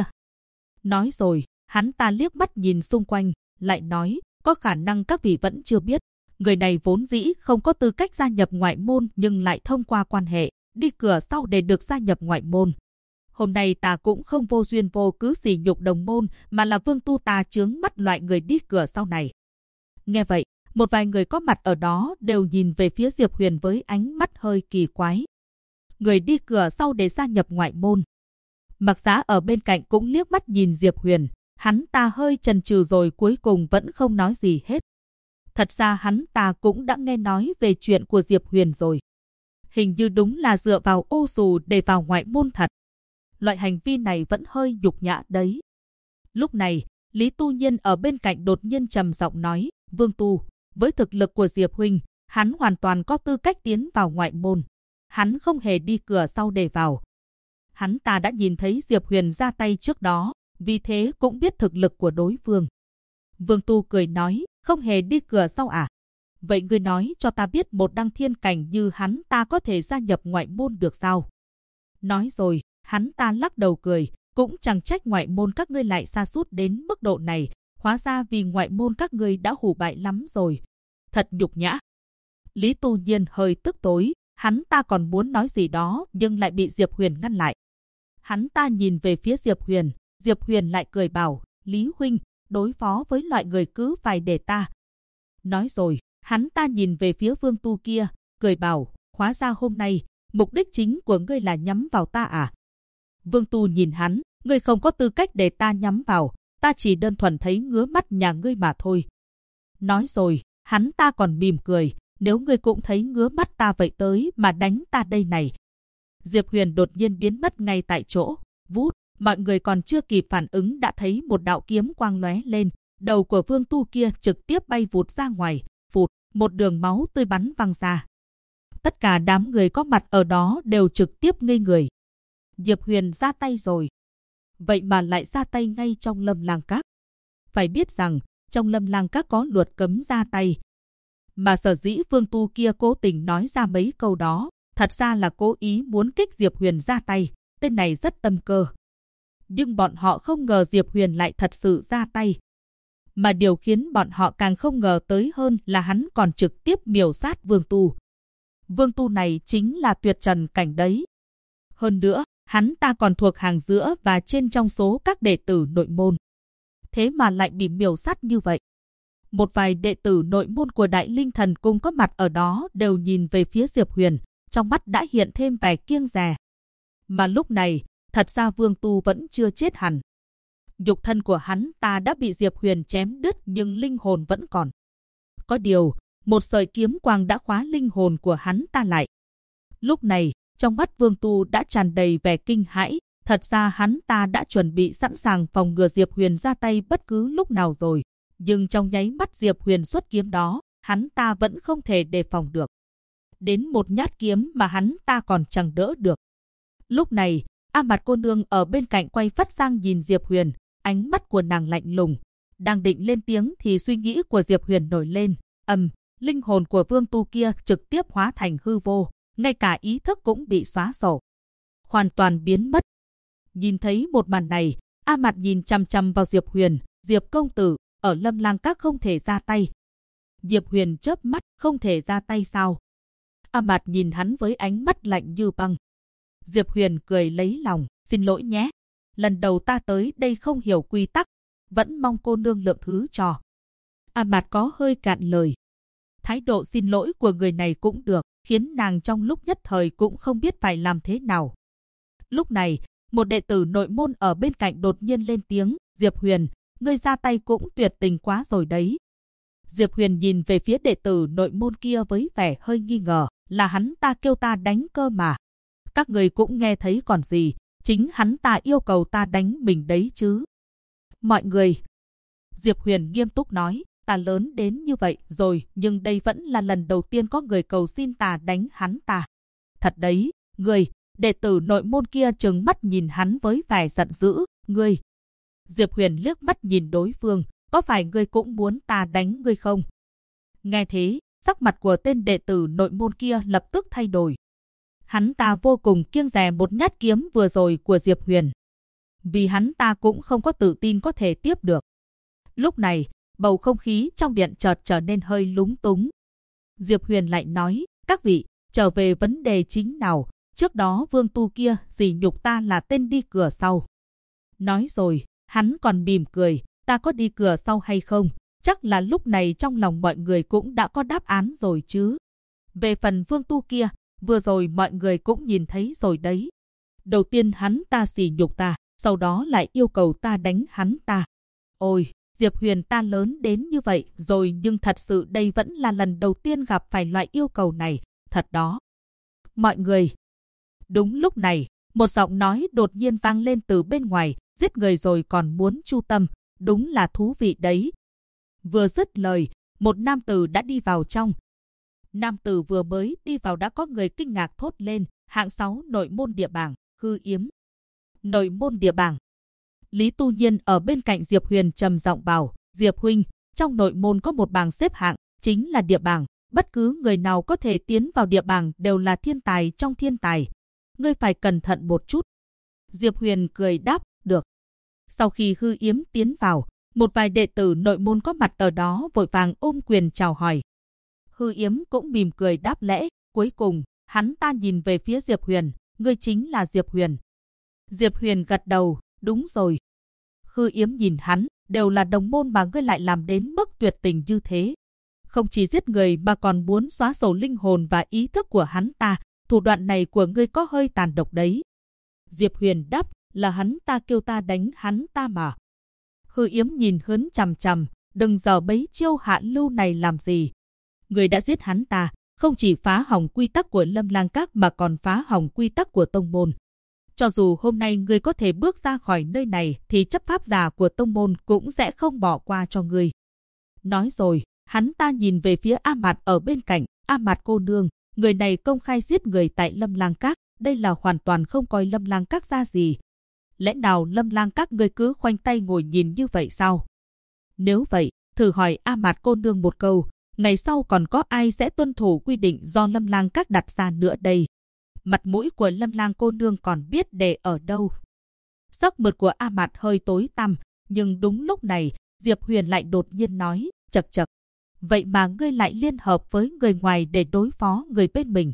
Nói rồi, hắn ta liếc mắt nhìn xung quanh, lại nói, có khả năng các vị vẫn chưa biết. Người này vốn dĩ không có tư cách gia nhập ngoại môn nhưng lại thông qua quan hệ, đi cửa sau để được gia nhập ngoại môn. Hôm nay ta cũng không vô duyên vô cớ sỉ nhục đồng môn mà là Vương Tu ta chướng mắt loại người đi cửa sau này. Nghe vậy, một vài người có mặt ở đó đều nhìn về phía Diệp Huyền với ánh mắt hơi kỳ quái. Người đi cửa sau để gia nhập ngoại môn. Mạc Dã ở bên cạnh cũng liếc mắt nhìn Diệp Huyền, hắn ta hơi chần chừ rồi cuối cùng vẫn không nói gì hết. Thật ra hắn ta cũng đã nghe nói về chuyện của Diệp Huyền rồi. Hình như đúng là dựa vào ô xù để vào ngoại môn thật. Loại hành vi này vẫn hơi nhục nhã đấy. Lúc này, Lý Tu Nhiên ở bên cạnh đột nhiên trầm giọng nói, Vương Tu, với thực lực của Diệp huynh, hắn hoàn toàn có tư cách tiến vào ngoại môn. Hắn không hề đi cửa sau để vào. Hắn ta đã nhìn thấy Diệp Huyền ra tay trước đó, vì thế cũng biết thực lực của đối phương. Vương Tu cười nói, không hề đi cửa sau à? Vậy ngươi nói cho ta biết một Đăng Thiên Cảnh như hắn ta có thể gia nhập ngoại môn được sao? Nói rồi, hắn ta lắc đầu cười, cũng chẳng trách ngoại môn các ngươi lại sa sút đến mức độ này, hóa ra vì ngoại môn các ngươi đã hủ bại lắm rồi. Thật nhục nhã. Lý Tu Nhiên hơi tức tối, hắn ta còn muốn nói gì đó nhưng lại bị Diệp Huyền ngăn lại. Hắn ta nhìn về phía Diệp Huyền lại cười bảo, Lý huynh, đối phó với loại người cứ phải để ta. Nói rồi, hắn ta nhìn về phía Vương Tu kia, cười bảo, hóa ra hôm nay, mục đích chính của ngươi là nhắm vào ta à? Vương Tu nhìn hắn, ngươi không có tư cách để ta nhắm vào, ta chỉ đơn thuần thấy ngứa mắt nhà ngươi mà thôi. Nói rồi, hắn ta còn mỉm cười, nếu ngươi cũng thấy ngứa mắt ta vậy tới mà đánh ta đây này. Diệp Huyền đột nhiên biến mất ngay tại chỗ, vút, mọi người còn chưa kịp phản ứng đã thấy một đạo kiếm quang lóe lên, đầu của Vương Tu kia trực tiếp bay vụt ra ngoài, phụt, một đường máu tươi bắn văng ra. Tất cả đám người có mặt ở đó đều trực tiếp ngây người. Diệp Huyền ra tay rồi. Vậy mà lại ra tay ngay trong Lâm Lang Các. Phải biết rằng, trong Lâm Lang Các có luật cấm ra tay. Mà sở dĩ Vương Tu kia cố tình nói ra mấy câu đó, thật ra là cố ý muốn kích Diệp Huyền ra tay, tên này rất tâm cơ. Nhưng bọn họ không ngờ Diệp Huyền lại thật sự ra tay. Mà điều khiến bọn họ càng không ngờ tới hơn là hắn còn trực tiếp miểu sát Vương Tu. Vương Tu này chính là tuyệt trần cảnh đấy. Hơn nữa, hắn ta còn thuộc hàng giữa và trên trong số các đệ tử nội môn. Thế mà lại bị miểu sát như vậy. Một vài đệ tử nội môn của Đại Linh Thần Cung có mặt ở đó đều nhìn về phía Diệp Huyền, trong mắt đã hiện thêm vẻ kiêng dè. Mà lúc này, thật ra Vương Tu vẫn chưa chết hẳn. Nhục thân của hắn ta đã bị Diệp Huyền chém đứt nhưng linh hồn vẫn còn. Có điều, một sợi kiếm quang đã khóa linh hồn của hắn ta lại. Lúc này, trong mắt Vương Tu đã tràn đầy vẻ kinh hãi. Thật ra hắn ta đã chuẩn bị sẵn sàng phòng ngừa Diệp Huyền ra tay bất cứ lúc nào rồi. Nhưng trong nháy mắt Diệp Huyền xuất kiếm đó, hắn ta vẫn không thể đề phòng được. Đến một nhát kiếm mà hắn ta còn chẳng đỡ được. Lúc này, A Mạt cô nương ở bên cạnh quay phát sang nhìn Diệp Huyền, ánh mắt của nàng lạnh lùng. Đang định lên tiếng thì suy nghĩ của Diệp Huyền nổi lên. Linh hồn của Vương Tu kia trực tiếp hóa thành hư vô, ngay cả ý thức cũng bị xóa sổ. Hoàn toàn biến mất. Nhìn thấy một màn này, A Mạt nhìn chằm chằm vào Diệp Huyền. Diệp công tử, ở Lâm Lang Các không thể ra tay. Diệp Huyền chớp mắt, không thể ra tay sao? A Mạt nhìn hắn với ánh mắt lạnh như băng. Diệp Huyền cười lấy lòng, xin lỗi nhé. Lần đầu ta tới đây không hiểu quy tắc, vẫn mong cô nương lượng thứ cho. A Mạt có hơi cạn lời. Thái độ xin lỗi của người này cũng được, khiến nàng trong lúc nhất thời cũng không biết phải làm thế nào. Lúc này, một đệ tử nội môn ở bên cạnh đột nhiên lên tiếng, Diệp Huyền, ngươi ra tay cũng tuyệt tình quá rồi đấy. Diệp Huyền nhìn về phía đệ tử nội môn kia với vẻ hơi nghi ngờ, là hắn ta kêu ta đánh cơ mà. Các người cũng nghe thấy còn gì, chính hắn ta yêu cầu ta đánh mình đấy chứ. Mọi người, Diệp Huyền nghiêm túc nói, ta lớn đến như vậy rồi nhưng đây vẫn là lần đầu tiên có người cầu xin ta đánh hắn ta. Thật đấy, ngươi, đệ tử nội môn kia trừng mắt nhìn hắn với vẻ giận dữ, ngươi. Diệp Huyền liếc mắt nhìn đối phương, có phải ngươi cũng muốn ta đánh ngươi không? Nghe thế, sắc mặt của tên đệ tử nội môn kia lập tức thay đổi. Hắn ta vô cùng kiêng dè một nhát kiếm vừa rồi của Diệp Huyền. Vì hắn ta cũng không có tự tin có thể tiếp được. Lúc này, bầu không khí trong điện chợt trở nên hơi lúng túng. Diệp Huyền lại nói, các vị, trở về vấn đề chính nào. Trước đó Vương Tu kia sỉ nhục ta là tên đi cửa sau. Nói rồi, hắn còn mỉm cười, ta có đi cửa sau hay không? Chắc là lúc này trong lòng mọi người cũng đã có đáp án rồi chứ. Về phần Vương Tu kia, vừa rồi mọi người cũng nhìn thấy rồi đấy. Đầu tiên hắn ta sỉ nhục ta, sau đó lại yêu cầu ta đánh hắn ta. Ôi, Diệp Huyền ta lớn đến như vậy rồi nhưng thật sự đây vẫn là lần đầu tiên gặp phải loại yêu cầu này, thật đó. Mọi người. Đúng lúc này, một giọng nói đột nhiên vang lên từ bên ngoài, giết người rồi còn muốn chu tâm, đúng là thú vị đấy. Vừa dứt lời, một nam tử đã đi vào trong. Nam tử vừa mới đi vào đã có người kinh ngạc thốt lên, hạng 6 nội môn địa bảng, Hư Yếm. Nội môn địa bảng. Lý Tu Nhiên ở bên cạnh Diệp Huyền trầm giọng bảo, Diệp huynh, trong nội môn có một bảng xếp hạng, chính là địa bảng, bất cứ người nào có thể tiến vào địa bảng đều là thiên tài trong thiên tài. Ngươi phải cẩn thận một chút. Diệp Huyền cười đáp, được. Sau khi Hư Yếm tiến vào, một vài đệ tử nội môn có mặt ở đó vội vàng ôm quyền chào hỏi. Hư Yếm cũng mỉm cười đáp lễ, cuối cùng, hắn ta nhìn về phía Diệp Huyền, ngươi chính là Diệp Huyền. Diệp Huyền gật đầu, đúng rồi. Hư Yếm nhìn hắn, đều là đồng môn mà ngươi lại làm đến mức tuyệt tình như thế. Không chỉ giết người mà còn muốn xóa sổ linh hồn và ý thức của hắn ta, thủ đoạn này của ngươi có hơi tàn độc đấy. Diệp Huyền đáp, là hắn ta kêu ta đánh hắn ta mà. Hư Yếm nhìn hắn chằm chằm, đừng giờ bấy chiêu hạ lưu này làm gì. Ngươi đã giết hắn ta, không chỉ phá hỏng quy tắc của Lâm Lang Các mà còn phá hỏng quy tắc của tông môn. Cho dù hôm nay ngươi có thể bước ra khỏi nơi này thì chấp pháp giả của tông môn cũng sẽ không bỏ qua cho ngươi. Nói rồi, hắn ta nhìn về phía A Mạt ở bên cạnh, A Mạt cô nương, người này công khai giết người tại Lâm Lang Các, đây là hoàn toàn không coi Lâm Lang Các ra gì. Lẽ nào Lâm Lang Các ngươi cứ khoanh tay ngồi nhìn như vậy sao? Nếu vậy, thử hỏi A Mạt cô nương một câu, ngày sau còn có ai sẽ tuân thủ quy định do Lâm Lang Các đặt ra nữa đây? Mặt mũi của Lâm Lang cô nương còn biết để ở đâu? Sắc mặt của A Mạt hơi tối tăm, nhưng đúng lúc này, Diệp Huyền lại đột nhiên nói, chậc chậc. Vậy mà ngươi lại liên hợp với người ngoài để đối phó người bên mình.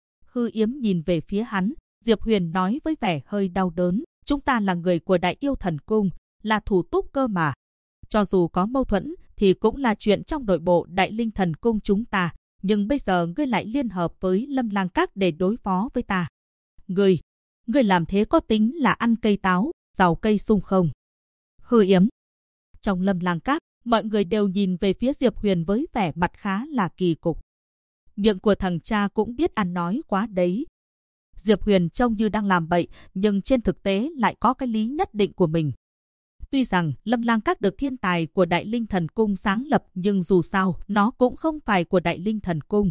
Hư Yếm nhìn về phía hắn, Diệp Huyền nói với vẻ hơi đau đớn, chúng ta là người của Đại Yêu Thần Cung, là thủ túc cơ mà. Cho dù có mâu thuẫn thì cũng là chuyện trong nội bộ Đại Linh Thần Cung chúng ta, nhưng bây giờ ngươi lại liên hợp với Lâm Lang Các để đối phó với ta. Ngươi làm thế có tính là ăn cây táo, rào cây sung không? Hư Yếm. Trong Lâm Lang Các, mọi người đều nhìn về phía Diệp Huyền với vẻ mặt khá là kỳ cục. Miệng của thằng cha cũng biết ăn nói quá đấy. Diệp Huyền trông như đang làm bậy, nhưng trên thực tế lại có cái lý nhất định của mình. Tuy rằng Lâm Lang Các được thiên tài của Đại Linh Thần Cung sáng lập, nhưng dù sao nó cũng không phải của Đại Linh Thần Cung.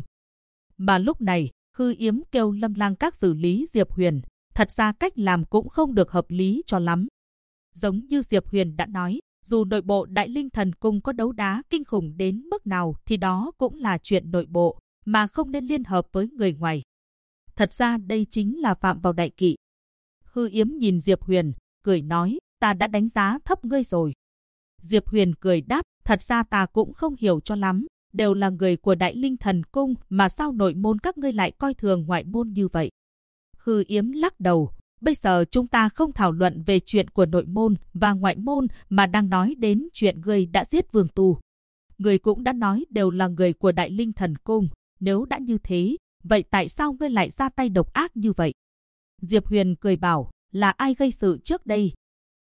Mà lúc này, Hư Yếm kêu Lâm Lang Các xử lý Diệp Huyền, thật ra cách làm cũng không được hợp lý cho lắm. Giống như Diệp Huyền đã nói, dù nội bộ Đại Linh Thần Cung có đấu đá kinh khủng đến mức nào thì đó cũng là chuyện nội bộ, mà không nên liên hợp với người ngoài. Thật ra đây chính là phạm vào đại kỵ. Hư Yếm nhìn Diệp Huyền, cười nói, ta đã đánh giá thấp ngươi rồi. Diệp Huyền cười đáp, thật ra ta cũng không hiểu cho lắm, đều là người của Đại Linh Thần Cung mà sao nội môn các ngươi lại coi thường ngoại môn như vậy. Hư Yếm lắc đầu, bây giờ chúng ta không thảo luận về chuyện của nội môn và ngoại môn mà đang nói đến chuyện ngươi đã giết Vương Tu. Ngươi cũng đã nói đều là người của Đại Linh Thần Cung, nếu đã như thế, vậy tại sao ngươi lại ra tay độc ác như vậy? Diệp Huyền cười bảo, là ai gây sự trước đây?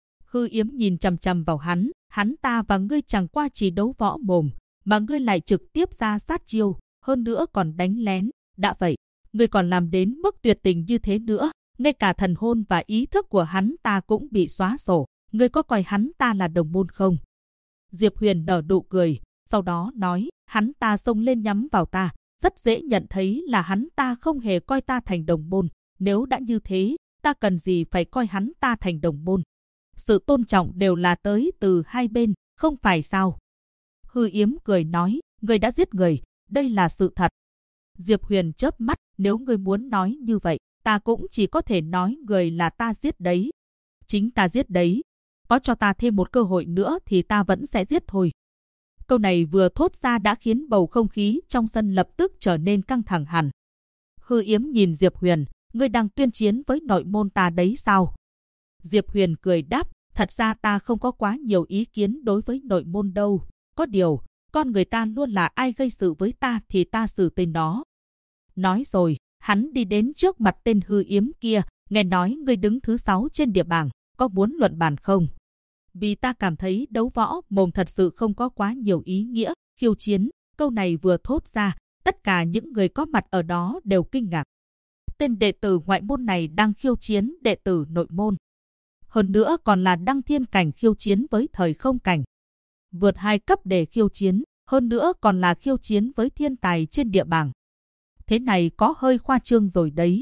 Hư Yếm nhìn chằm chằm vào hắn ta và ngươi chẳng qua chỉ đấu võ mồm, mà ngươi lại trực tiếp ra sát chiêu, hơn nữa còn đánh lén. Đã vậy, ngươi còn làm đến mức tuyệt tình như thế nữa, ngay cả thần hồn và ý thức của hắn ta cũng bị xóa sổ, ngươi có coi hắn ta là đồng môn không? Diệp Huyền nở nụ cười, sau đó nói, hắn ta xông lên nhắm vào ta, rất dễ nhận thấy là hắn ta không hề coi ta thành đồng môn, nếu đã như thế, ta cần gì phải coi hắn ta thành đồng môn? Sự tôn trọng đều là tới từ hai bên, không phải sao? Hư Yếm cười nói, ngươi đã giết người, đây là sự thật. Diệp Huyền chớp mắt, nếu ngươi muốn nói như vậy, ta cũng chỉ có thể nói người là ta giết đấy. Chính ta giết đấy. Có cho ta thêm một cơ hội nữa thì ta vẫn sẽ giết thôi. Câu này vừa thốt ra đã khiến bầu không khí trong sân lập tức trở nên căng thẳng hẳn. Hư Yếm nhìn Diệp Huyền, ngươi đang tuyên chiến với nội môn ta đấy sao? Diệp Huyền cười đáp, thật ra ta không có quá nhiều ý kiến đối với nội môn đâu. Có điều, con người ta luôn là ai gây sự với ta thì ta xử tên nó. Nói rồi, hắn đi đến trước mặt tên Hư Yếm kia, nghe nói ngươi đứng thứ 6 trên địa bảng, có muốn luận bàn không? Vì ta cảm thấy đấu võ mồm thật sự không có quá nhiều ý nghĩa, khiêu chiến. Câu này vừa thốt ra, tất cả những người có mặt ở đó đều kinh ngạc. Tên đệ tử ngoại môn này đang khiêu chiến đệ tử nội môn. Hơn nữa còn là đăng thiên cảnh khiêu chiến với thời không cảnh. Vượt 2 cấp để khiêu chiến, hơn nữa còn là khiêu chiến với thiên tài trên địa bảng. Thế này có hơi khoa trương rồi đấy.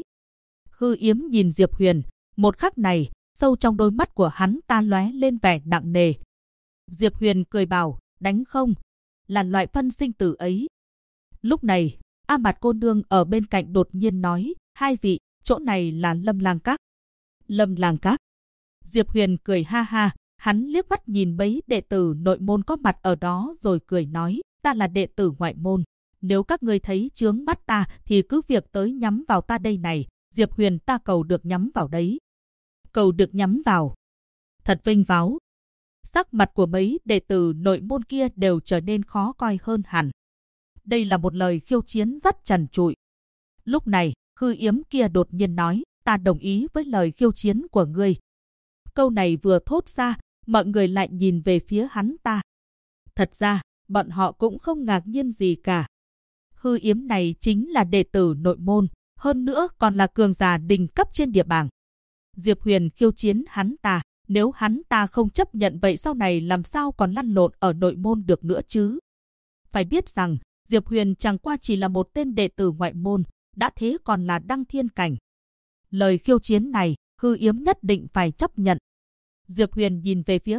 Hư Yếm nhìn Diệp Huyền, một khắc này, sâu trong đôi mắt của hắn ta lóe lên vẻ nặng nề. Diệp Huyền cười bảo, đánh không? Là loại phân sinh tử ấy. Lúc này, A Mạt cô nương ở bên cạnh đột nhiên nói, hai vị, chỗ này là Lâm Lang Các. Lâm Lang Các. Diệp Huyền cười ha ha, hắn liếc mắt nhìn mấy đệ tử nội môn có mặt ở đó rồi cười nói, ta là đệ tử ngoại môn. Nếu các ngươi thấy chướng mắt ta thì cứ việc tới nhắm vào ta đây này, Diệp Huyền ta cầu được nhắm vào đấy. Cầu được nhắm vào. Thật vinh váo. Sắc mặt của mấy đệ tử nội môn kia đều trở nên khó coi hơn hẳn. Đây là một lời khiêu chiến rất trần trụi. Lúc này, Hư Yếm kia đột nhiên nói, ta đồng ý với lời khiêu chiến của ngươi. Câu này vừa thốt ra, mọi người lại nhìn về phía hắn ta. Thật ra, bọn họ cũng không ngạc nhiên gì cả. Hư Yếm này chính là đệ tử nội môn, hơn nữa còn là cường giả đỉnh cấp trên địa bảng. Diệp Huyền khiêu chiến hắn ta, nếu hắn ta không chấp nhận vậy sau này làm sao còn lăn lộn ở nội môn được nữa chứ? Phải biết rằng, Diệp Huyền chẳng qua chỉ là một tên đệ tử ngoại môn, đã thế còn là đăng thiên cảnh. Lời khiêu chiến này, Hư Yếm nhất định phải chấp nhận. Diệp Huyền nhìn về phía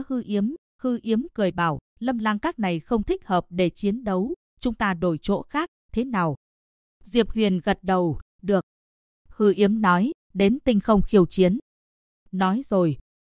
Hư Yếm cười bảo, Lâm Lang Các này không thích hợp để chiến đấu, chúng ta đổi chỗ khác, thế nào? Diệp Huyền gật đầu, được. Hư Yếm nói, đến tinh không khiêu chiến. Nói rồi,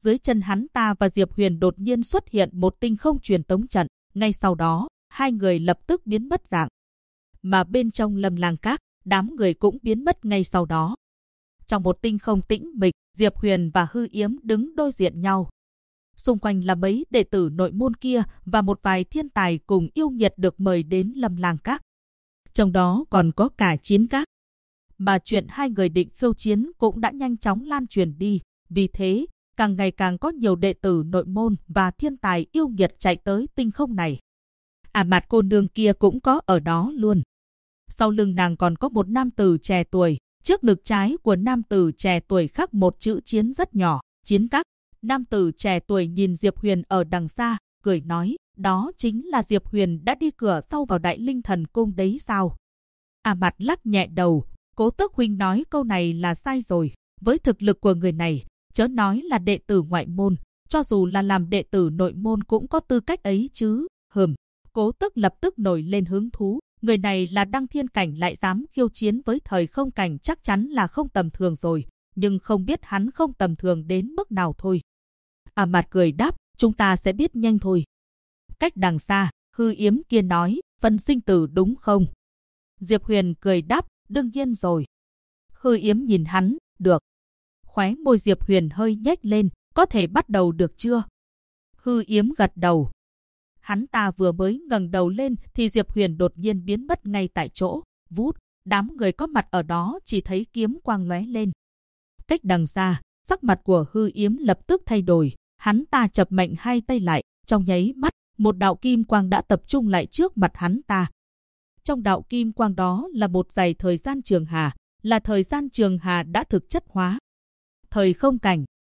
dưới chân hắn ta và Diệp Huyền đột nhiên xuất hiện một tinh không truyền tống trận. Ngay sau đó, hai người lập tức biến mất dạng. Mà bên trong Lâm Lang Các, đám người cũng biến mất ngay sau đó. Trong một tinh không tĩnh mịch, Diệp Huyền và Hư Yếm đứng đối diện nhau. Xung quanh là mấy đệ tử nội môn kia và một vài thiên tài cùng yêu nghiệt được mời đến Lâm Lang Các. Trong đó còn có cả Chiến Các. Mà chuyện hai người định khiêu chiến cũng đã nhanh chóng lan truyền đi. Vì thế, càng ngày càng có nhiều đệ tử nội môn và thiên tài yêu nghiệt chạy tới tinh không này. Mạt cô nương kia cũng có ở đó luôn. Sau lưng nàng còn có một nam tử trẻ tuổi. Trước ngực trái của nam tử trẻ tuổi khắc một chữ Chiến rất nhỏ, Chiến Các. Nam tử trẻ tuổi nhìn Diệp Huyền ở đằng xa, cười nói, đó chính là Diệp Huyền đã đi cửa sau vào Đại Linh Thần Cung đấy sao? Mạt lắc nhẹ đầu, Cố Tước huynh nói câu này là sai rồi. Với thực lực của người này, chớ nói là đệ tử ngoại môn, cho dù là làm đệ tử nội môn cũng có tư cách ấy chứ. Cố Tước lập tức nổi lên hứng thú. Người này là đăng thiên cảnh lại dám khiêu chiến với thời không cảnh, chắc chắn là không tầm thường rồi. Nhưng không biết hắn không tầm thường đến mức nào thôi. Mạt cười đáp, chúng ta sẽ biết nhanh thôi. Cách đằng xa, Hư Yếm kia nói, phân sinh tử đúng không? Diệp Huyền cười đáp, đương nhiên rồi. Hư Yếm nhìn hắn, được. Khóe môi Diệp Huyền hơi nhếch lên, có thể bắt đầu được chưa? Hư Yếm gật đầu. Hắn ta vừa mới ngẩng đầu lên thì Diệp Huyền đột nhiên biến mất ngay tại chỗ. Vút, đám người có mặt ở đó chỉ thấy kiếm quang lóe lên. Cách đằng xa, sắc mặt của Hư Yếm lập tức thay đổi. Hắn ta chập mạnh hai tay lại, trong nháy mắt, một đạo kim quang đã tập trung lại trước mặt hắn ta. Trong đạo kim quang đó là một dải thời gian trường hà, là thời gian trường hà đã thực chất hóa. Thời không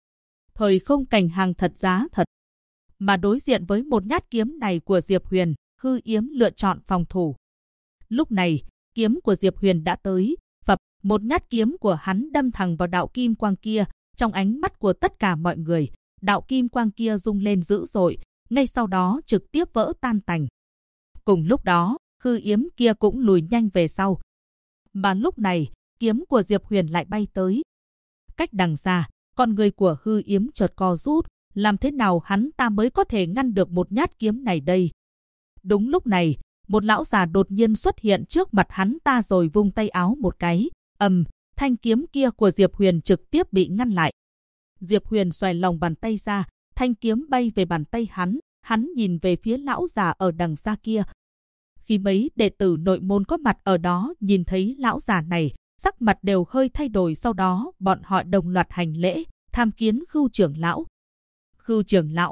cảnh hàng thật giá thật. Mà đối diện với một nhát kiếm này của Diệp Huyền, Hư Yếm lựa chọn phòng thủ. Lúc này, kiếm của Diệp Huyền đã tới, phập, một nhát kiếm của hắn đâm thẳng vào đạo kim quang kia. Trong ánh mắt của tất cả mọi người, đạo kim quang kia rung lên dữ dội, ngay sau đó trực tiếp vỡ tan tành. Cùng lúc đó, Hư Yếm kia cũng lùi nhanh về sau. Mà lúc này, kiếm của Diệp Huyền lại bay tới. Cách đằng xa, con người của Hư Yếm chợt co rút, làm thế nào hắn ta mới có thể ngăn được một nhát kiếm này đây? Đúng lúc này, một lão già đột nhiên xuất hiện trước mặt hắn ta rồi vung tay áo một cái, thanh kiếm kia của Diệp Huyền trực tiếp bị ngăn lại. Diệp Huyền xoay lòng bàn tay ra, thanh kiếm bay về bàn tay hắn nhìn về phía lão già ở đằng xa kia. Khi mấy đệ tử nội môn có mặt ở đó nhìn thấy lão già này, sắc mặt đều hơi thay đổi, sau đó bọn họ đồng loạt hành lễ, tham kiến Khưu trưởng lão. Khưu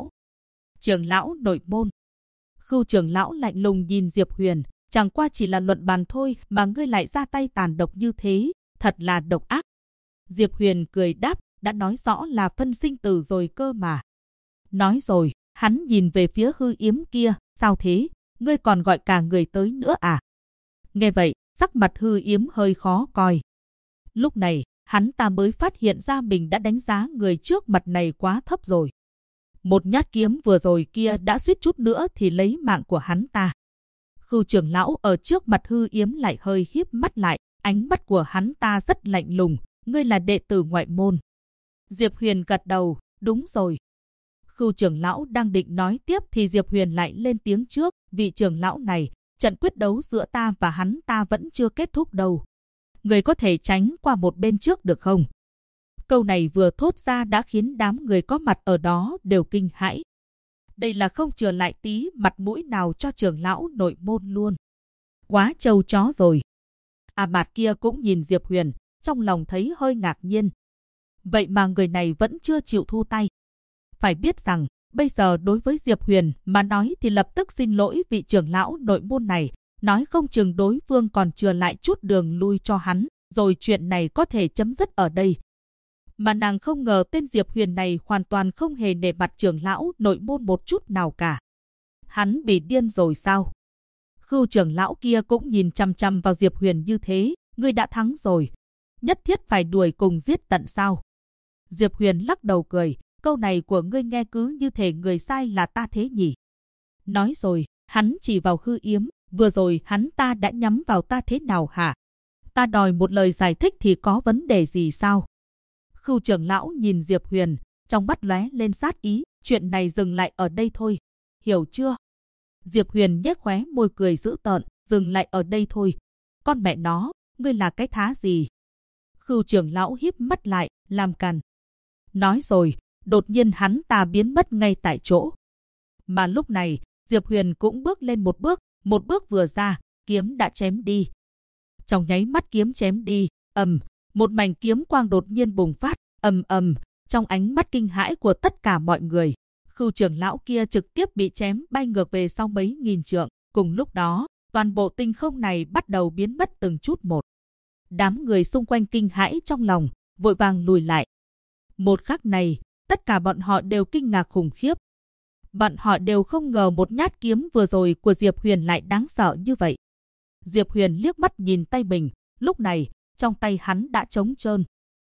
trưởng lão nội môn. Khưu trưởng lão lạnh lùng nhìn Diệp Huyền, chẳng qua chỉ là luận bàn thôi mà ngươi lại ra tay tàn độc như thế, thật là độc ác. Diệp Huyền cười đáp, đã nói rõ là phân sinh tử rồi cơ mà. Nói rồi, hắn nhìn về phía Hư Yếm kia, sao thế, ngươi còn gọi cả người tới nữa à? Nghe vậy, sắc mặt Hư Yếm hơi khó coi. Lúc này, hắn ta mới phát hiện ra mình đã đánh giá người trước mặt này quá thấp rồi. Một nhát kiếm vừa rồi kia đã suýt chút nữa thì lấy mạng của hắn ta. Khưu trưởng lão ở trước mặt Hư Yếm lại hơi híp mắt lại, ánh mắt của hắn ta rất lạnh lùng, ngươi là đệ tử ngoại môn. Diệp Huyền gật đầu, đúng rồi. Khưu trưởng lão đang định nói tiếp thì Diệp Huyền lại lên tiếng trước, vị trưởng lão này, trận quyết đấu giữa ta và hắn ta vẫn chưa kết thúc đâu. Người có thể tránh qua một bên trước được không? Câu này vừa thốt ra đã khiến đám người có mặt ở đó đều kinh hãi. Đây là không chừa lại tí mặt mũi nào cho trưởng lão nội môn luôn. Quá trâu chó rồi. Mạt kia cũng nhìn Diệp Huyền, trong lòng thấy hơi ngạc nhiên. Vậy mà người này vẫn chưa chịu thu tay. Phải biết rằng, bây giờ đối với Diệp Huyền mà nói thì lập tức xin lỗi vị trưởng lão nội môn này, nói không chừng đối phương còn chừa lại chút đường lui cho hắn, rồi chuyện này có thể chấm dứt ở đây. Mà nàng không ngờ tên Diệp Huyền này hoàn toàn không hề nể mặt trưởng lão nội môn một chút nào cả. Hắn bị điên rồi sao? Khưu trưởng lão kia cũng nhìn chằm chằm vào Diệp Huyền như thế, ngươi đã thắng rồi, nhất thiết phải đuổi cùng giết tận sao? Diệp Huyền lắc đầu cười, câu này của ngươi nghe cứ như thể người sai là ta thế nhỉ? Nói rồi, hắn chỉ vào Hư Yếm, vừa rồi hắn ta đã nhắm vào ta thế nào hả? Ta đòi một lời giải thích thì có vấn đề gì sao? Khưu trưởng lão nhìn Diệp Huyền, trong mắt lóe lên sát ý, chuyện này dừng lại ở đây thôi, hiểu chưa? Diệp Huyền nhếch khóe môi cười dữ tợn, dừng lại ở đây thôi. Con mẹ nó, ngươi là cái thá gì? Khưu trưởng lão híp mắt lại, làm càn. Nói rồi, đột nhiên hắn ta biến mất ngay tại chỗ. Mà lúc này, Diệp Huyền cũng bước lên một bước vừa ra, kiếm đã chém đi. Trong nháy mắt kiếm chém đi, một mảnh kiếm quang đột nhiên bùng phát, trong ánh mắt kinh hãi của tất cả mọi người. Khưu trưởng lão kia trực tiếp bị chém bay ngược về sau mấy nghìn trượng. Cùng lúc đó, toàn bộ tinh không này bắt đầu biến mất từng chút một. Đám người xung quanh kinh hãi trong lòng, vội vàng lùi lại. Một khắc này, tất cả bọn họ đều kinh ngạc khủng khiếp. Bọn họ đều không ngờ một nhát kiếm vừa rồi của Diệp Huyền lại đáng sợ như vậy. Diệp Huyền liếc mắt nhìn tay mình, lúc này, trong tay hắn đã trống trơn.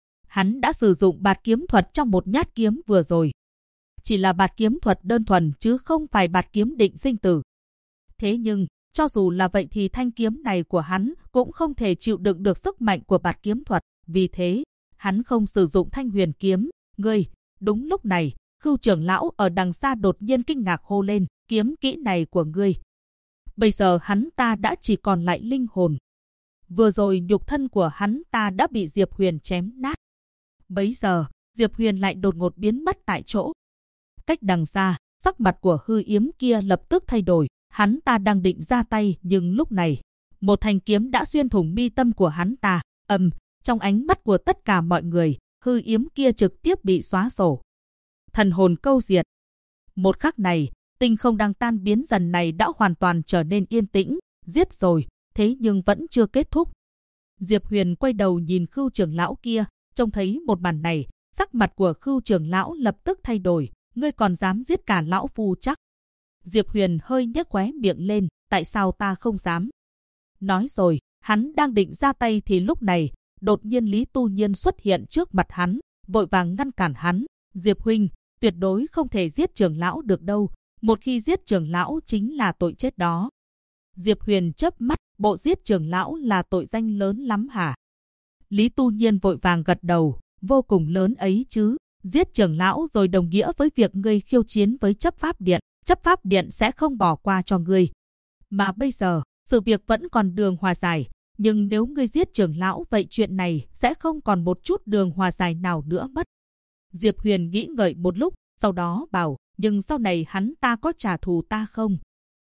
Hắn đã sử dụng bạt kiếm thuật trong một nhát kiếm vừa rồi. Chỉ là bạt kiếm thuật đơn thuần chứ không phải bạt kiếm định sinh tử. Thế nhưng, cho dù là vậy thì thanh kiếm này của hắn cũng không thể chịu đựng được sức mạnh của bạt kiếm thuật. Vì thế, hắn không sử dụng thanh huyền kiếm. Ngươi, đúng lúc này, Khưu trưởng lão ở đằng xa đột nhiên kinh ngạc hô lên, kiếm kỹ này của ngươi. Bây giờ hắn ta đã chỉ còn lại linh hồn. Vừa rồi nhục thân của hắn ta đã bị Diệp Huyền chém nát. Bấy giờ, Diệp Huyền lại đột ngột biến mất tại chỗ. Cách đằng xa, sắc mặt của Hư Yếm kia lập tức thay đổi. Hắn ta đang định ra tay nhưng lúc này, một thanh kiếm đã xuyên thủng mi tâm của hắn ta. Trong ánh mắt của tất cả mọi người, Hư Yếm kia trực tiếp bị xóa sổ. Thần hồn câu diệt. Một khắc này, tinh không đang tan biến dần này đã hoàn toàn trở nên yên tĩnh. Giết rồi, thế nhưng vẫn chưa kết thúc. Diệp Huyền quay đầu nhìn Khưu trưởng lão kia, trông thấy một màn này, sắc mặt của Khưu trưởng lão lập tức thay đổi. Ngươi còn dám giết cả lão phu chắc? Diệp Huyền hơi nhếch khóe miệng lên, tại sao ta không dám? Nói rồi, hắn đang định ra tay thì lúc này, đột nhiên Lý Tu Nhiên xuất hiện trước mặt hắn, vội vàng ngăn cản hắn. Diệp huynh, tuyệt đối không thể giết trưởng lão được đâu, một khi giết trưởng lão chính là tội chết đó. Diệp Huyền chớp mắt, bộ giết trưởng lão là tội danh lớn lắm hả? Lý Tu Nhiên vội vàng gật đầu, vô cùng lớn ấy chứ. Giết trưởng lão rồi đồng nghĩa với việc ngươi khiêu chiến với chấp pháp điện. Chấp pháp điện sẽ không bỏ qua cho ngươi. Mà bây giờ, sự việc vẫn còn đường hòa giải. Nhưng nếu ngươi giết trưởng lão vậy chuyện này sẽ không còn một chút đường hòa giải nào nữa mất. Diệp Huyền nghĩ ngợi một lúc, sau đó bảo, nhưng sau này hắn ta có trả thù ta không?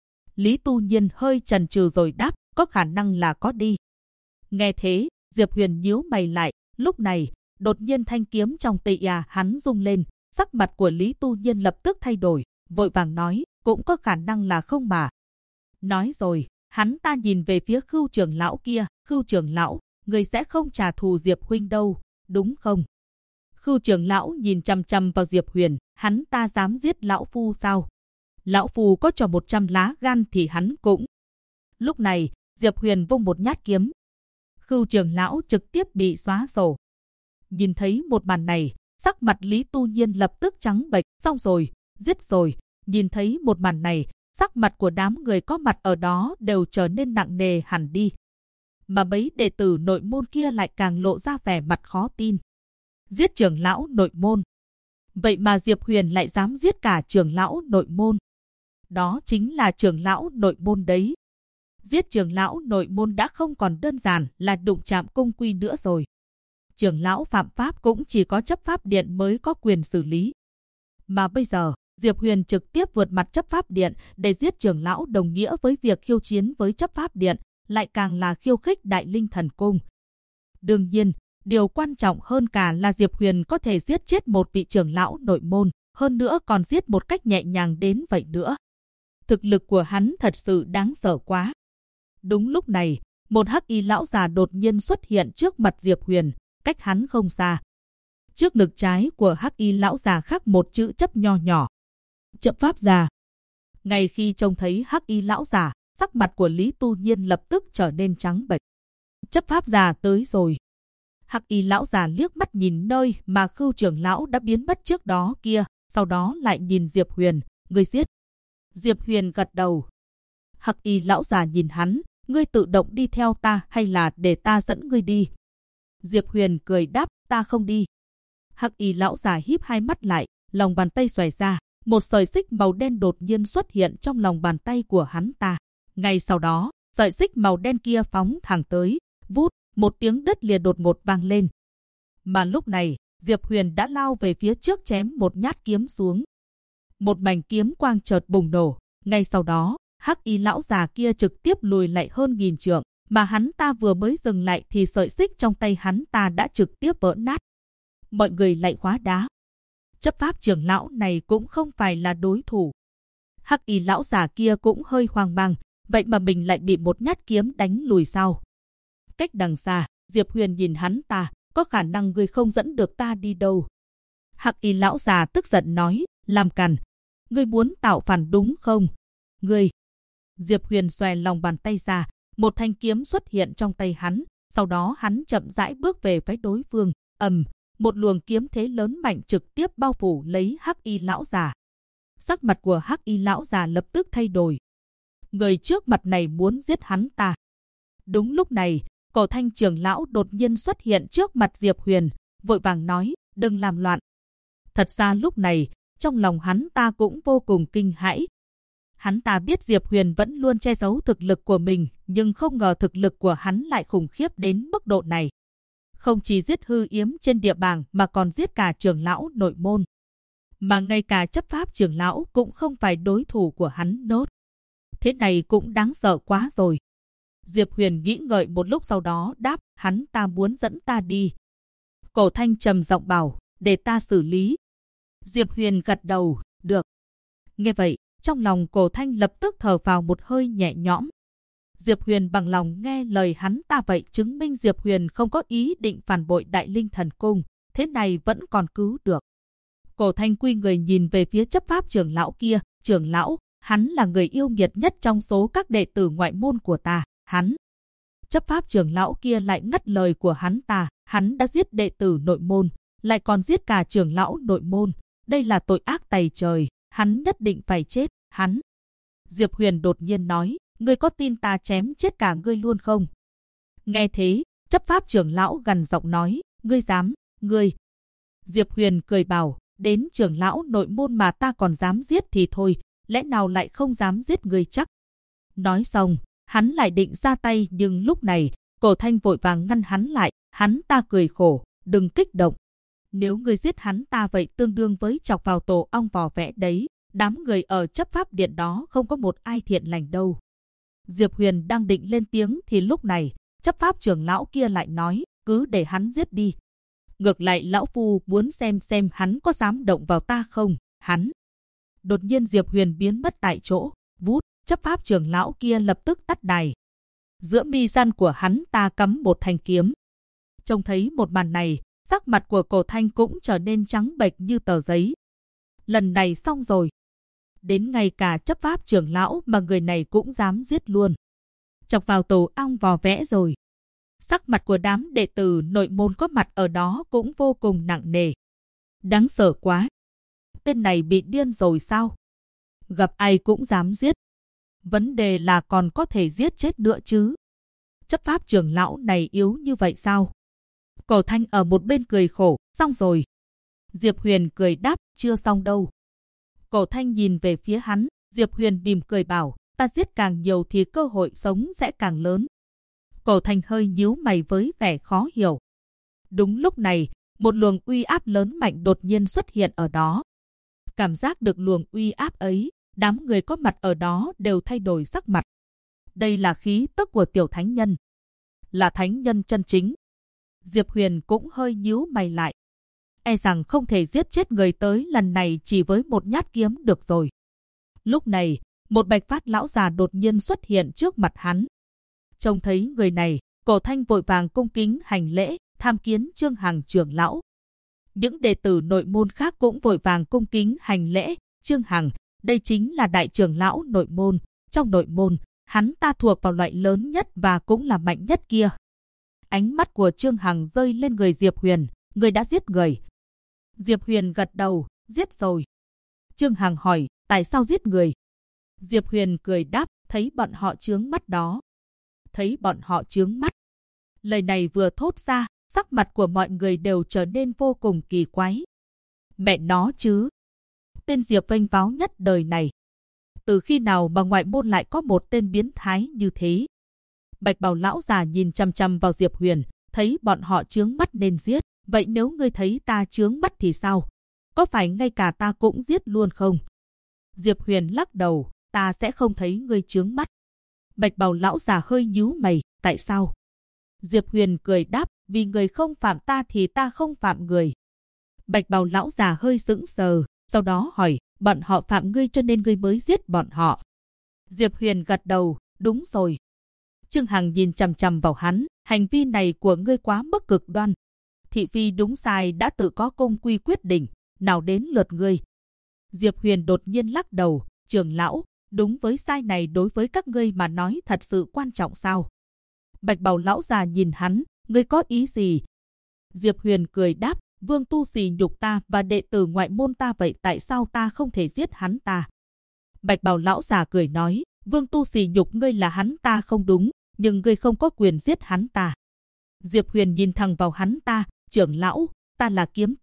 Lý Tu Nhiên hơi chần chừ rồi đáp, có khả năng là có đi. Nghe thế, Diệp Huyền nhíu mày lại, lúc này, đột nhiên thanh kiếm trong tay hắn rung lên, sắc mặt của Lý Tu Nhiên lập tức thay đổi, vội vàng nói, cũng có khả năng là không mà. Nói rồi, hắn ta nhìn về phía Khưu trưởng lão kia, Khưu trưởng lão, người sẽ không trả thù Diệp huynh đâu, đúng không? Khưu trưởng lão nhìn chằm chằm vào Diệp Huyền, hắn ta dám giết lão phu sao? Lão phu có cho 100 lá gan thì hắn cũng. Lúc này, Diệp Huyền vung một nhát kiếm. Khưu trưởng lão trực tiếp bị xóa sổ. Nhìn thấy một màn này, sắc mặt Lý Tu Nhiên lập tức trắng bệch, xong rồi, giết rồi. Nhìn thấy một màn này, sắc mặt của đám người có mặt ở đó đều trở nên nặng nề hẳn đi. Mà mấy đệ tử nội môn kia lại càng lộ ra vẻ mặt khó tin. Giết trưởng lão nội môn. Vậy mà Diệp Huyền lại dám giết cả trưởng lão nội môn. Đó chính là trưởng lão nội môn đấy. Giết trưởng lão nội môn đã không còn đơn giản là đụng chạm cung quy nữa rồi. Trưởng lão phạm pháp cũng chỉ có chấp pháp điện mới có quyền xử lý. Mà bây giờ, Diệp Huyền trực tiếp vượt mặt chấp pháp điện để giết trưởng lão đồng nghĩa với việc khiêu chiến với chấp pháp điện, lại càng là khiêu khích Đại Linh Thần Cung. Đương nhiên, điều quan trọng hơn cả là Diệp Huyền có thể giết chết một vị trưởng lão nội môn, hơn nữa còn giết một cách nhẹ nhàng đến vậy nữa. Thực lực của hắn thật sự đáng sợ quá. Đúng lúc này, một hắc y lão già đột nhiên xuất hiện trước mặt Diệp Huyền, cách hắn không xa. Trước ngực trái của hắc y lão già khắc một chữ chấp nho nhỏ. Chấp pháp già. Ngay khi trông thấy hắc y lão già, sắc mặt của Lý Tu Nhiên lập tức trở nên trắng bệch. Chấp pháp già tới rồi. Hắc y lão già liếc mắt nhìn nơi mà Khưu trưởng lão đã biến mất trước đó kia, sau đó lại nhìn Diệp Huyền, ngươi giết. Diệp Huyền gật đầu. Hắc y lão già nhìn hắn, ngươi tự động đi theo ta hay là để ta dẫn ngươi đi? Diệp Huyền cười đáp, ta không đi. Hắc y lão già híp hai mắt lại, lòng bàn tay xòe ra, một sợi xích màu đen đột nhiên xuất hiện trong lòng bàn tay của hắn ta. Ngay sau đó, sợi xích màu đen kia phóng thẳng tới, vút, một tiếng đất lìa đột ngột vang lên. Mà lúc này, Diệp Huyền đã lao về phía trước chém một nhát kiếm xuống. Một mảnh kiếm quang chợt bùng nổ, ngay sau đó, hắc y lão già kia trực tiếp lùi lại hơn 1000 trượng, mà hắn ta vừa mới dừng lại thì sợi xích trong tay hắn ta đã trực tiếp vỡ nát. Mọi người lại hóa đá. Chấp pháp trưởng lão này cũng không phải là đối thủ. Hắc y lão già kia cũng hơi hoang mang, vậy mà mình lại bị một nhát kiếm đánh lùi sao? Cách đằng xa, Diệp Huyền nhìn hắn ta, có khả năng ngươi không dẫn được ta đi đâu. Hắc y lão già tức giận nói, làm càn, ngươi muốn tạo phản đúng không? Ngươi. Diệp Huyền xòe lòng bàn tay ra, một thanh kiếm xuất hiện trong tay hắn, sau đó hắn chậm rãi bước về phía đối phương, một luồng kiếm thế lớn mạnh trực tiếp bao phủ lấy hắc y lão già. Sắc mặt của hắc y lão già lập tức thay đổi. Người trước mặt này muốn giết hắn ta. Đúng lúc này, Cổ Thanh trưởng lão đột nhiên xuất hiện trước mặt Diệp Huyền, vội vàng nói, đừng làm loạn. Thật ra lúc này, trong lòng hắn ta cũng vô cùng kinh hãi. Hắn ta biết Diệp Huyền vẫn luôn che giấu thực lực của mình, nhưng không ngờ thực lực của hắn lại khủng khiếp đến mức độ này. Không chỉ giết hư yếm trên địa bàn mà còn giết cả trưởng lão nội môn. Mà ngay cả chấp pháp trưởng lão cũng không phải đối thủ của hắn nốt. Thế này cũng đáng sợ quá rồi. Diệp Huyền nghĩ ngợi một lúc sau đó đáp, hắn ta muốn dẫn ta đi. Cổ Thanh trầm giọng bảo, để ta xử lý. Diệp Huyền gật đầu, được. Nghe vậy, trong lòng Cổ Thanh lập tức thở vào một hơi nhẹ nhõm. Diệp Huyền bằng lòng nghe lời hắn ta vậy chứng minh Diệp Huyền không có ý định phản bội Đại Linh Thần Cung, thế này vẫn còn cứu được. Cổ Thanh quy người nhìn về phía chấp pháp trưởng lão kia, trưởng lão, hắn là người yêu nghiệt nhất trong số các đệ tử ngoại môn của ta, hắn. Chấp pháp trưởng lão kia lại ngắt lời của hắn ta, hắn đã giết đệ tử nội môn, lại còn giết cả trưởng lão nội môn, đây là tội ác tày trời, hắn nhất định phải chết, hắn. Diệp Huyền đột nhiên nói, ngươi có tin ta chém chết cả ngươi luôn không? Nghe thế, chấp pháp trưởng lão gằn giọng nói, ngươi dám, ngươi. Diệp Huyền cười bảo, đến trưởng lão nội môn mà ta còn dám giết thì thôi, lẽ nào lại không dám giết ngươi chắc? Nói xong, hắn lại định ra tay nhưng lúc này, Cổ Thanh vội vàng ngăn hắn lại, hắn ta cười khổ, đừng kích động. Nếu ngươi giết hắn ta vậy tương đương với chọc vào tổ ong vò vẽ đấy, đám người ở chấp pháp điện đó không có một ai thiện lành đâu. Diệp Huyền đang định lên tiếng thì lúc này, chấp pháp trưởng lão kia lại nói, cứ để hắn giết đi. Ngược lại lão phu muốn xem hắn có dám động vào ta không, hắn. Đột nhiên Diệp Huyền biến mất tại chỗ, vút, chấp pháp trưởng lão kia lập tức tắt đài. Giữa mi gian của hắn ta cắm một thanh kiếm. Trông thấy một màn này, sắc mặt của Cổ Thanh cũng trở nên trắng bệch như tờ giấy. Lần này xong rồi. Đến ngay cả chấp pháp trưởng lão mà người này cũng dám giết luôn. Chọc vào tổ ong vò vẽ rồi. Sắc mặt của đám đệ tử nội môn có mặt ở đó cũng vô cùng nặng nề. Đáng sợ quá. Tên này bị điên rồi sao? Gặp ai cũng dám giết. Vấn đề là còn có thể giết chết nữa chứ. Chấp pháp trưởng lão này yếu như vậy sao? Cổ Thanh ở một bên cười khổ, xong rồi. Diệp Huyền cười đáp, chưa xong đâu. Cổ Thanh nhìn về phía hắn, Diệp Huyền mỉm cười bảo, ta giết càng nhiều thì cơ hội sống sẽ càng lớn. Cổ Thanh hơi nhíu mày với vẻ khó hiểu. Đúng lúc này, một luồng uy áp lớn mạnh đột nhiên xuất hiện ở đó. Cảm giác được luồng uy áp ấy, đám người có mặt ở đó đều thay đổi sắc mặt. Đây là khí tức của tiểu thánh nhân. Là thánh nhân chân chính. Diệp Huyền cũng hơi nhíu mày lại. E rằng không thể giết chết người tới lần này chỉ với một nhát kiếm được rồi. Lúc này, một bạch phát lão già đột nhiên xuất hiện trước mặt hắn. Trông thấy người này, Cổ Thanh vội vàng cung kính hành lễ, tham kiến Trương Hằng trưởng lão. Những đệ tử nội môn khác cũng vội vàng cung kính hành lễ, Trương Hằng, đây chính là đại trưởng lão nội môn. Trong nội môn, hắn ta thuộc vào loại lớn nhất và cũng là mạnh nhất kia. Ánh mắt của Trương Hằng rơi lên người Diệp Huyền, người đã giết người. Diệp Huyền gật đầu, giết rồi. Trương Hằng hỏi, tại sao giết người? Diệp Huyền cười đáp, thấy bọn họ chướng mắt đó. Thấy bọn họ chướng mắt. Lời này vừa thốt ra, sắc mặt của mọi người đều trở nên vô cùng kỳ quái. Mẹ nó chứ! Tên Diệp vênh váo nhất đời này. Từ khi nào mà ngoại môn lại có một tên biến thái như thế? Bạch bào lão già nhìn chằm chằm vào Diệp Huyền, thấy bọn họ chướng mắt nên giết. Vậy nếu ngươi thấy ta chướng mắt thì sao? Có phải ngay cả ta cũng giết luôn không? Diệp Huyền lắc đầu, ta sẽ không thấy ngươi chướng mắt. Bạch bào lão già hơi nhíu mày, tại sao? Diệp Huyền cười đáp, vì người không phạm ta thì ta không phạm người. Bạch bào lão già hơi sững sờ, sau đó hỏi, bọn họ phạm ngươi cho nên ngươi mới giết bọn họ. Diệp Huyền gật đầu, đúng rồi. Trương Hằng nhìn chằm chằm vào hắn, hành vi này của ngươi quá mức cực đoan. Thị phi đúng sai đã tự có công quy quyết định, nào đến lượt ngươi. Diệp Huyền đột nhiên lắc đầu, trưởng lão, đúng với sai này đối với các ngươi mà nói thật sự quan trọng sao? Bạch bào lão già nhìn hắn, ngươi có ý gì? Diệp Huyền cười đáp, Vương Tu sỉ nhục ta và đệ tử ngoại môn ta, vậy tại sao ta không thể giết hắn ta? Bạch bào lão già cười nói, Vương Tu sỉ nhục ngươi là hắn ta không đúng, nhưng ngươi không có quyền giết hắn ta. Diệp Huyền nhìn thẳng vào hắn ta, trưởng lão, ta là kiếm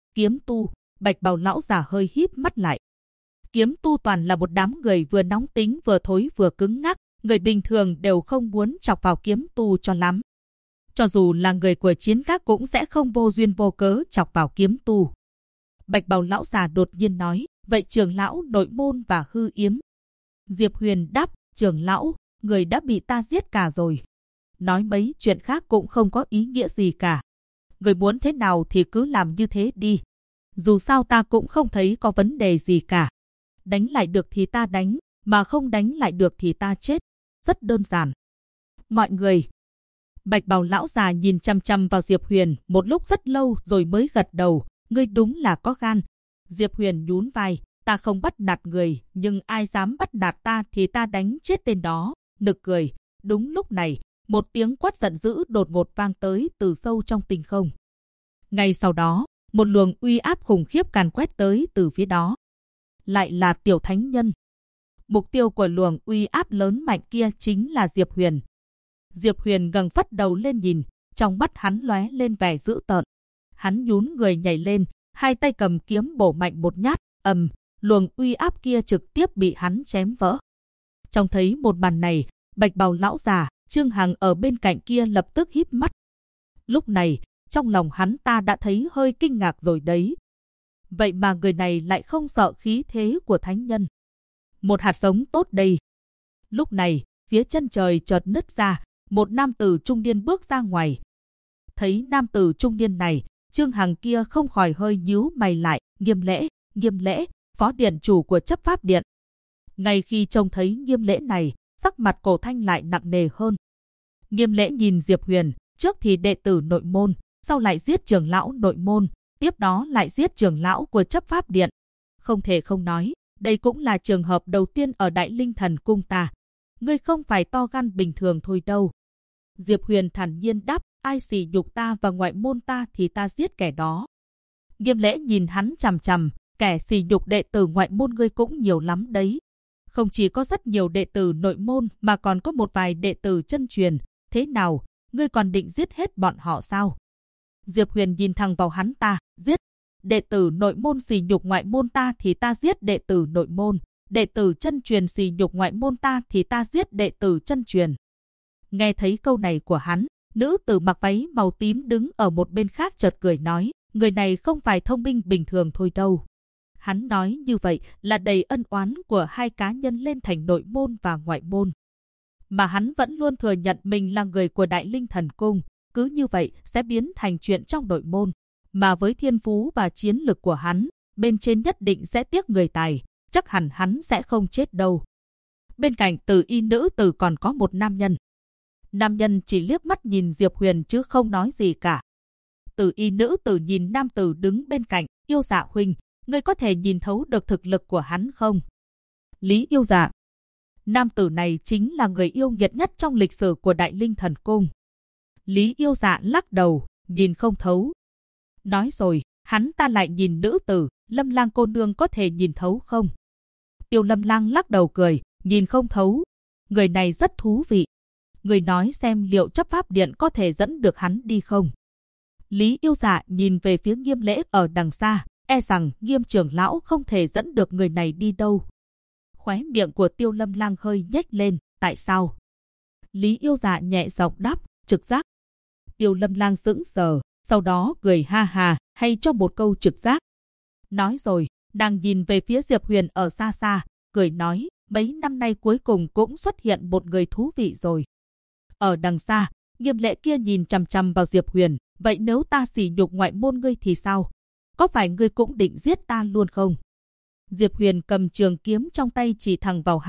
tu. Bạch bào lão già hơi híp mắt lại. Kiếm tu toàn là một đám người vừa nóng tính vừa thối vừa cứng ngắc, người bình thường đều không muốn chọc vào kiếm tu cho lắm. Cho dù là người của chiến các cũng sẽ không vô duyên vô cớ chọc vào kiếm tu. Bạch bào lão già đột nhiên nói, vậy trưởng lão nội môn và hư yếm? Diệp Huyền đáp, trưởng lão, người đã bị ta giết cả rồi. Nói mấy chuyện khác cũng không có ý nghĩa gì cả. Người muốn thế nào thì cứ làm như thế đi. Dù sao ta cũng không thấy có vấn đề gì cả. Đánh lại được thì ta đánh, mà không đánh lại được thì ta chết. Rất đơn giản. Mọi người. Bạch bào lão già nhìn chăm chăm vào Diệp Huyền một lúc rất lâu rồi mới gật đầu. Ngươi đúng là có gan. Diệp Huyền nhún vai. Ta không bắt nạt người, nhưng ai dám bắt nạt ta thì ta đánh chết tên đó. Nực cười. Đúng lúc này, một tiếng quát giận dữ đột ngột vang tới từ sâu trong tinh không. Ngay sau đó, một luồng uy áp khủng khiếp càn quét tới từ phía đó. Lại là Tiểu Thánh Nhân. Mục tiêu của luồng uy áp lớn mạnh kia chính là Diệp Huyền. Diệp Huyền ngẩng phất đầu lên nhìn, trong mắt hắn lóe lên vẻ dữ tợn. Hắn nhún người nhảy lên, hai tay cầm kiếm bổ mạnh một nhát, luồng uy áp kia trực tiếp bị hắn chém vỡ. Trông thấy một màn này, Bạch bào lão già, Trương Hằng ở bên cạnh kia lập tức híp mắt. Lúc này, trong lòng hắn ta đã thấy hơi kinh ngạc rồi đấy. Vậy mà người này lại không sợ khí thế của thánh nhân. Một hạt giống tốt đây. Lúc này, phía chân trời chợt nứt ra, một nam tử trung niên bước ra ngoài. Thấy nam tử trung niên này, Trương Hằng kia không khỏi hơi nhíu mày lại, Nghiêm lễ, phó điện chủ của chấp pháp điện. Ngay khi trông thấy Nghiêm lễ này, sắc mặt Cổ Thanh lại nặng nề hơn. Nghiêm lễ nhìn Diệp Huyền, trước thì đệ tử nội môn, sau lại giết trưởng lão nội môn, tiếp đó lại giết trưởng lão của chấp pháp điện. Không thể không nói, đây cũng là trường hợp đầu tiên ở Đại Linh Thần Cung ta. Ngươi không phải to gan bình thường thôi đâu. Diệp Huyền thản nhiên đáp, ai sỉ nhục ta và ngoại môn ta thì ta giết kẻ đó. Nghiêm lễ nhìn hắn chằm chằm, kẻ sỉ nhục đệ tử ngoại môn ngươi cũng nhiều lắm đấy. Không chỉ có rất nhiều đệ tử nội môn mà còn có một vài đệ tử chân truyền. Thế nào, ngươi còn định giết hết bọn họ sao? Diệp Huyền nhìn thẳng vào hắn ta, giết. Đệ tử nội môn sỉ nhục ngoại môn ta thì ta giết đệ tử nội môn. Đệ tử chân truyền sỉ nhục ngoại môn ta thì ta giết đệ tử chân truyền. Nghe thấy câu này của hắn, nữ tử mặc váy màu tím đứng ở một bên khác chợt cười nói, người này không phải thông minh bình thường thôi đâu. Hắn nói như vậy là đầy ân oán của hai cá nhân lên thành nội môn và ngoại môn. Mà hắn vẫn luôn thừa nhận mình là người của Đại Linh Thần Cung, cứ như vậy sẽ biến thành chuyện trong nội môn. Mà với thiên phú và chiến lực của hắn, bên trên nhất định sẽ tiếc người tài, chắc hẳn hắn sẽ không chết đâu. Bên cạnh Tử Y nữ tử còn có một nam nhân. Nam nhân chỉ liếc mắt nhìn Diệp Huyền chứ không nói gì cả. Tử Y nữ tử nhìn nam tử đứng bên cạnh, Yêu Dạ huynh, ngươi có thể nhìn thấu được thực lực của hắn không? Lý Yêu Dạ. Nam tử này chính là người yêu nghiệt nhất trong lịch sử của Đại Linh Thần Cung. Lý Yêu Dạ lắc đầu, nhìn không thấu. Nói rồi, hắn ta lại nhìn nữ tử, Lâm Lang cô nương có thể nhìn thấu không? Tiêu Lâm Lang lắc đầu cười, nhìn không thấu. Người này rất thú vị. Người nói xem liệu chấp pháp điện có thể dẫn được hắn đi không? Lý Yêu Dạ nhìn về phía Nghiêm Lễ ở đằng xa, e rằng Nghiêm trưởng lão không thể dẫn được người này đi đâu. Khóe miệng của Tiêu Lâm Lang hơi nhếch lên, tại sao? Lý Yêu Dạ nhẹ giọng đáp, trực giác. Tiêu Lâm Lang sững sờ, sau đó cười ha ha, hay cho một câu trực giác. Nói rồi, nàng nhìn về phía Diệp Huyền ở xa xa, cười nói, mấy năm nay cuối cùng cũng xuất hiện một người thú vị rồi. Ở đằng xa, Nghiêm Lễ kia nhìn chằm chằm vào Diệp Huyền, vậy nếu ta sỉ nhục ngoại môn ngươi thì sao? Có phải ngươi cũng định giết ta luôn không? Diệp Huyền cầm trường kiếm trong tay chỉ thẳng vào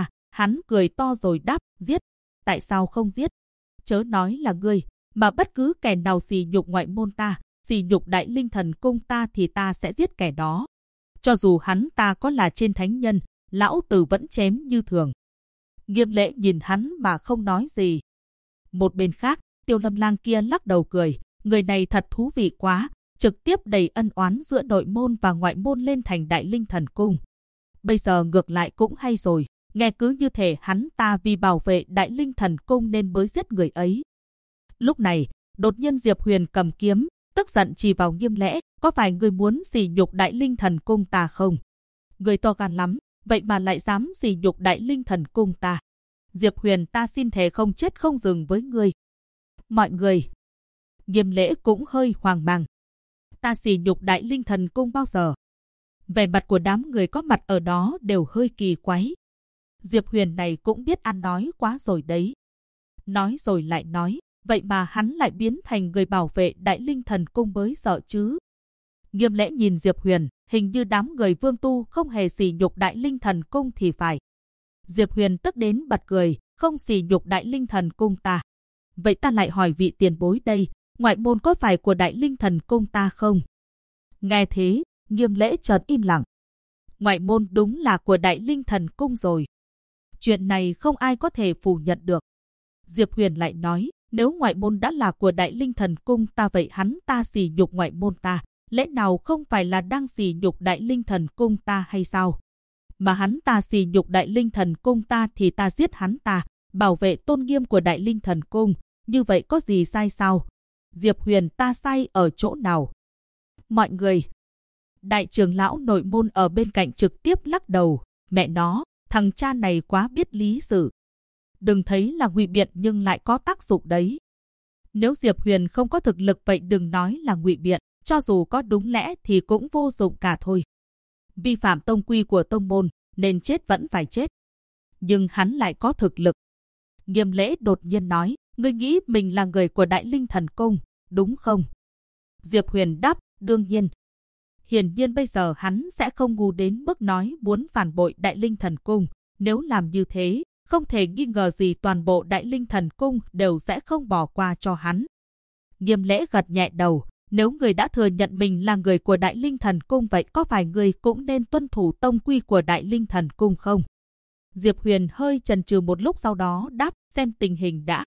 hắn cười to rồi đáp, giết. Tại sao không giết? Chớ nói là ngươi, mà bất cứ kẻ nào sỉ nhục ngoại môn ta, sỉ nhục Đại Linh Thần Cung ta thì ta sẽ giết kẻ đó. Cho dù hắn ta có là trên thánh nhân, lão tử vẫn chém như thường. Nghiêm Lễ nhìn hắn mà không nói gì. Một bên khác, Tiêu Lâm Lang kia lắc đầu cười, người này thật thú vị quá, trực tiếp đẩy ân oán giữa nội môn và ngoại môn lên thành Đại Linh Thần Cung. Bây giờ ngược lại cũng hay rồi, nghe cứ như thể hắn ta vì bảo vệ Đại Linh Thần Cung nên mới giết người ấy. Lúc này, đột nhiên Diệp Huyền cầm kiếm, tức giận chỉ vào Nghiêm Lễ, có phải ngươi muốn sỉ nhục Đại Linh Thần Cung ta không? Ngươi to gan lắm, vậy mà lại dám sỉ nhục Đại Linh Thần Cung ta. Diệp Huyền ta xin thề không chết không dừng với ngươi. Mọi người. Nghiêm Lễ cũng hơi hoang mang. Ta sỉ nhục Đại Linh Thần Cung bao giờ? Vẻ mặt của đám người có mặt ở đó đều hơi kỳ quái. Diệp Huyền này cũng biết ăn nói quá rồi đấy. Nói rồi lại nói, vậy mà hắn lại biến thành người bảo vệ Đại Linh Thần Cung mới sợ chứ. Nghiêm Lễ nhìn Diệp Huyền, hình như đám người Vương Tu không hề sỉ nhục Đại Linh Thần Cung thì phải. Diệp Huyền tức đến bật cười, không sỉ nhục Đại Linh Thần Cung ta. Vậy ta lại hỏi vị tiền bối đây, ngoại môn có phải của Đại Linh Thần Cung ta không? Nghe thế, Nghiêm Lễ chợt im lặng. Ngoại môn đúng là của Đại Linh Thần Cung rồi. Chuyện này không ai có thể phủ nhận được. Diệp Huyền lại nói, nếu ngoại môn đã là của Đại Linh Thần Cung ta vậy hắn ta sỉ nhục ngoại môn ta, lẽ nào không phải là đang sỉ nhục Đại Linh Thần Cung ta hay sao? Mà hắn ta sỉ nhục Đại Linh Thần Cung ta thì ta giết hắn ta, bảo vệ tôn nghiêm của Đại Linh Thần Cung, như vậy có gì sai sao? Diệp Huyền ta sai ở chỗ nào? Mọi người. Đại trưởng lão nội môn ở bên cạnh trực tiếp lắc đầu, mẹ nó, thằng cha này quá biết lý sự. Đừng thấy là ngụy biện nhưng lại có tác dụng đấy. Nếu Diệp Huyền không có thực lực vậy đừng nói là ngụy biện, cho dù có đúng lẽ thì cũng vô dụng cả thôi. Vi phạm tông quy của tông môn, nên chết vẫn phải chết. Nhưng hắn lại có thực lực. Nghiêm Lễ đột nhiên nói, ngươi nghĩ mình là người của Đại Linh Thần Cung, đúng không? Diệp Huyền đáp, đương nhiên. Hiển nhiên bây giờ hắn sẽ không ngu đến mức nói muốn phản bội Đại Linh Thần Cung. Nếu làm như thế, không thể nghi ngờ gì toàn bộ Đại Linh Thần Cung đều sẽ không bỏ qua cho hắn. Nghiêm Lễ gật nhẹ đầu, nếu người đã thừa nhận mình là người của Đại Linh Thần Cung vậy có phải người cũng nên tuân thủ tông quy của Đại Linh Thần Cung không? Diệp Huyền hơi chần chừ một lúc sau đó đáp, xem tình hình đã.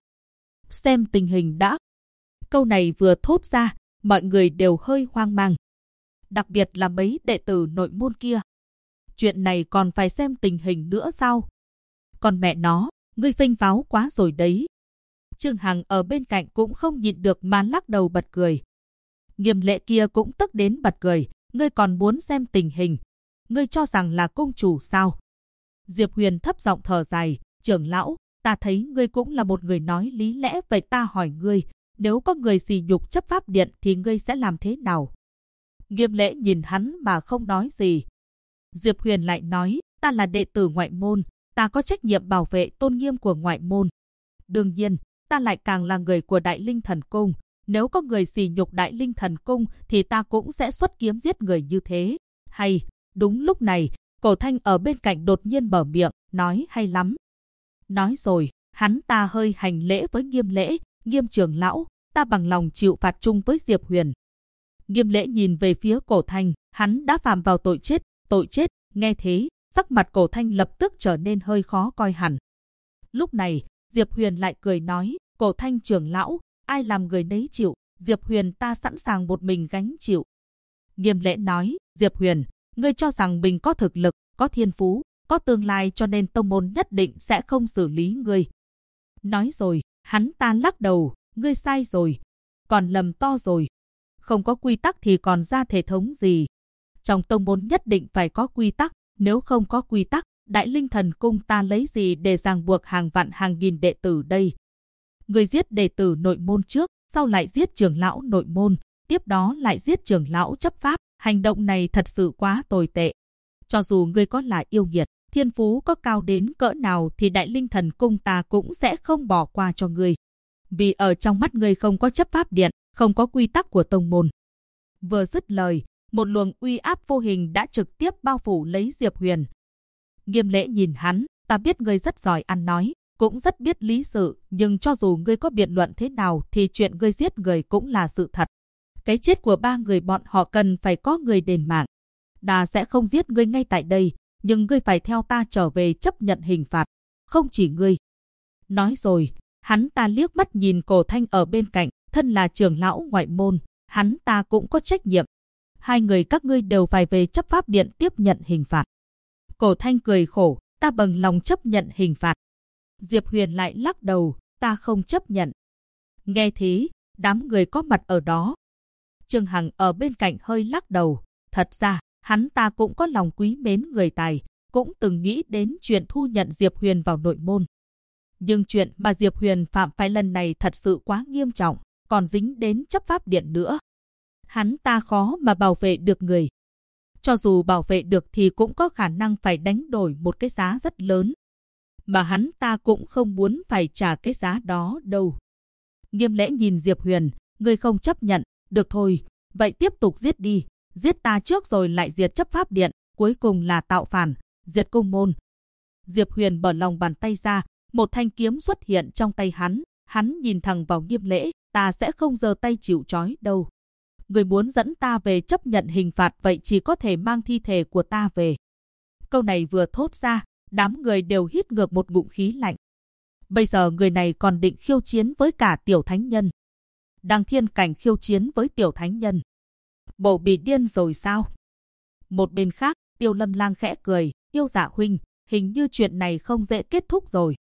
Xem tình hình đã. Câu này vừa thốt ra, mọi người đều hơi hoang mang. Đặc biệt là mấy đệ tử nội môn kia. Chuyện này còn phải xem tình hình nữa sao? Còn mẹ nó, ngươi phênh pháo quá rồi đấy. Trương Hằng ở bên cạnh cũng không nhịn được mà lắc đầu bật cười. Nghiêm Lễ kia cũng tức đến bật cười, ngươi còn muốn xem tình hình. Ngươi cho rằng là công chủ sao? Diệp Huyền thấp giọng thở dài, trưởng lão, ta thấy ngươi cũng là một người nói lý lẽ, vậy ta hỏi ngươi, nếu có người sỉ nhục chấp pháp điện thì ngươi sẽ làm thế nào? Nghiêm Lễ nhìn hắn mà không nói gì. Diệp Huyền lại nói, ta là đệ tử ngoại môn, ta có trách nhiệm bảo vệ tôn nghiêm của ngoại môn. Đương nhiên, ta lại càng là người của Đại Linh Thần Cung. Nếu có người sỉ nhục Đại Linh Thần Cung thì ta cũng sẽ xuất kiếm giết người như thế. Hay, đúng lúc này, Cổ Thanh ở bên cạnh đột nhiên mở miệng, nói hay lắm. Nói rồi, hắn ta hơi hành lễ với Nghiêm Lễ, Nghiêm trưởng lão, ta bằng lòng chịu phạt chung với Diệp Huyền. Nghiêm Lễ nhìn về phía Cổ Thanh, hắn đã phạm vào tội chết, nghe thế, sắc mặt Cổ Thanh lập tức trở nên hơi khó coi hẳn. Lúc này, Diệp Huyền lại cười nói, Cổ Thanh trưởng lão, ai làm người nấy chịu, Diệp Huyền ta sẵn sàng một mình gánh chịu. Nghiêm Lễ nói, Diệp Huyền, ngươi cho rằng mình có thực lực, có thiên phú, có tương lai cho nên tông môn nhất định sẽ không xử lý ngươi. Nói rồi, hắn ta lắc đầu, ngươi sai rồi, còn lầm to rồi, Không có quy tắc thì còn ra thể thống gì? Trong tông môn nhất định phải có quy tắc, nếu không có quy tắc, Đại Linh Thần Cung ta lấy gì để ràng buộc hàng vạn hàng nghìn đệ tử đây? Người giết đệ tử nội môn trước, sau lại giết trưởng lão nội môn, tiếp đó lại giết trưởng lão chấp pháp, hành động này thật sự quá tồi tệ. Cho dù ngươi có là yêu nghiệt, thiên phú có cao đến cỡ nào thì Đại Linh Thần Cung ta cũng sẽ không bỏ qua cho ngươi. Vì ở trong mắt ngươi không có chấp pháp điện, không có quy tắc của tông môn. Vừa dứt lời, một luồng uy áp vô hình đã trực tiếp bao phủ lấy Diệp Huyền. Nghiêm Lễ nhìn hắn, ta biết ngươi rất giỏi ăn nói, cũng rất biết lý sự, nhưng cho dù ngươi có biện luận thế nào thì chuyện ngươi giết người cũng là sự thật. Cái chết của 3 người bọn họ cần phải có người đền mạng. Ta sẽ không giết ngươi ngay tại đây, nhưng ngươi phải theo ta trở về chấp nhận hình phạt. Không chỉ ngươi. Nói rồi, hắn ta liếc mắt nhìn Cổ Thanh ở bên cạnh, thân là trưởng lão ngoại môn, hắn ta cũng có trách nhiệm. 2 người các ngươi đều phải về chấp pháp điện tiếp nhận hình phạt. Cổ Thanh cười khổ, ta bằng lòng chấp nhận hình phạt. Diệp Huyền lại lắc đầu, ta không chấp nhận. Nghe thế, đám người có mặt ở đó. Trương Hằng ở bên cạnh hơi lắc đầu, thật ra, hắn ta cũng có lòng quý mến người tài, cũng từng nghĩ đến chuyện thu nhận Diệp Huyền vào nội môn. Nhưng chuyện mà Diệp Huyền phạm phải lần này thật sự quá nghiêm trọng, còn dính đến chấp pháp điện nữa. Hắn ta khó mà bảo vệ được người. Cho dù bảo vệ được thì cũng có khả năng phải đánh đổi một cái giá rất lớn. Mà hắn ta cũng không muốn phải trả cái giá đó đâu. Nghiêm Lễ nhìn Diệp Huyền, ngươi không chấp nhận, được thôi, vậy tiếp tục giết đi. Giết ta trước rồi lại diệt chấp pháp điện, cuối cùng là tạo phản, diệt cung môn. Diệp Huyền mở lòng bàn tay ra, một thanh kiếm xuất hiện trong tay hắn nhìn thẳng vào Nghiêm Lễ, ta sẽ không giơ tay chịu trói đâu. Người muốn dẫn ta về chấp nhận hình phạt vậy chỉ có thể mang thi thể của ta về. Câu này vừa thốt ra, đám người đều hít ngược một ngụm khí lạnh. Bây giờ người này còn định khiêu chiến với cả tiểu thánh nhân. Đăng Thiên Cảnh khiêu chiến với tiểu thánh nhân. Bộ bị điên rồi sao? Một bên khác, Tiêu Lâm Lang khẽ cười, Yêu Dạ huynh, hình như chuyện này không dễ kết thúc rồi.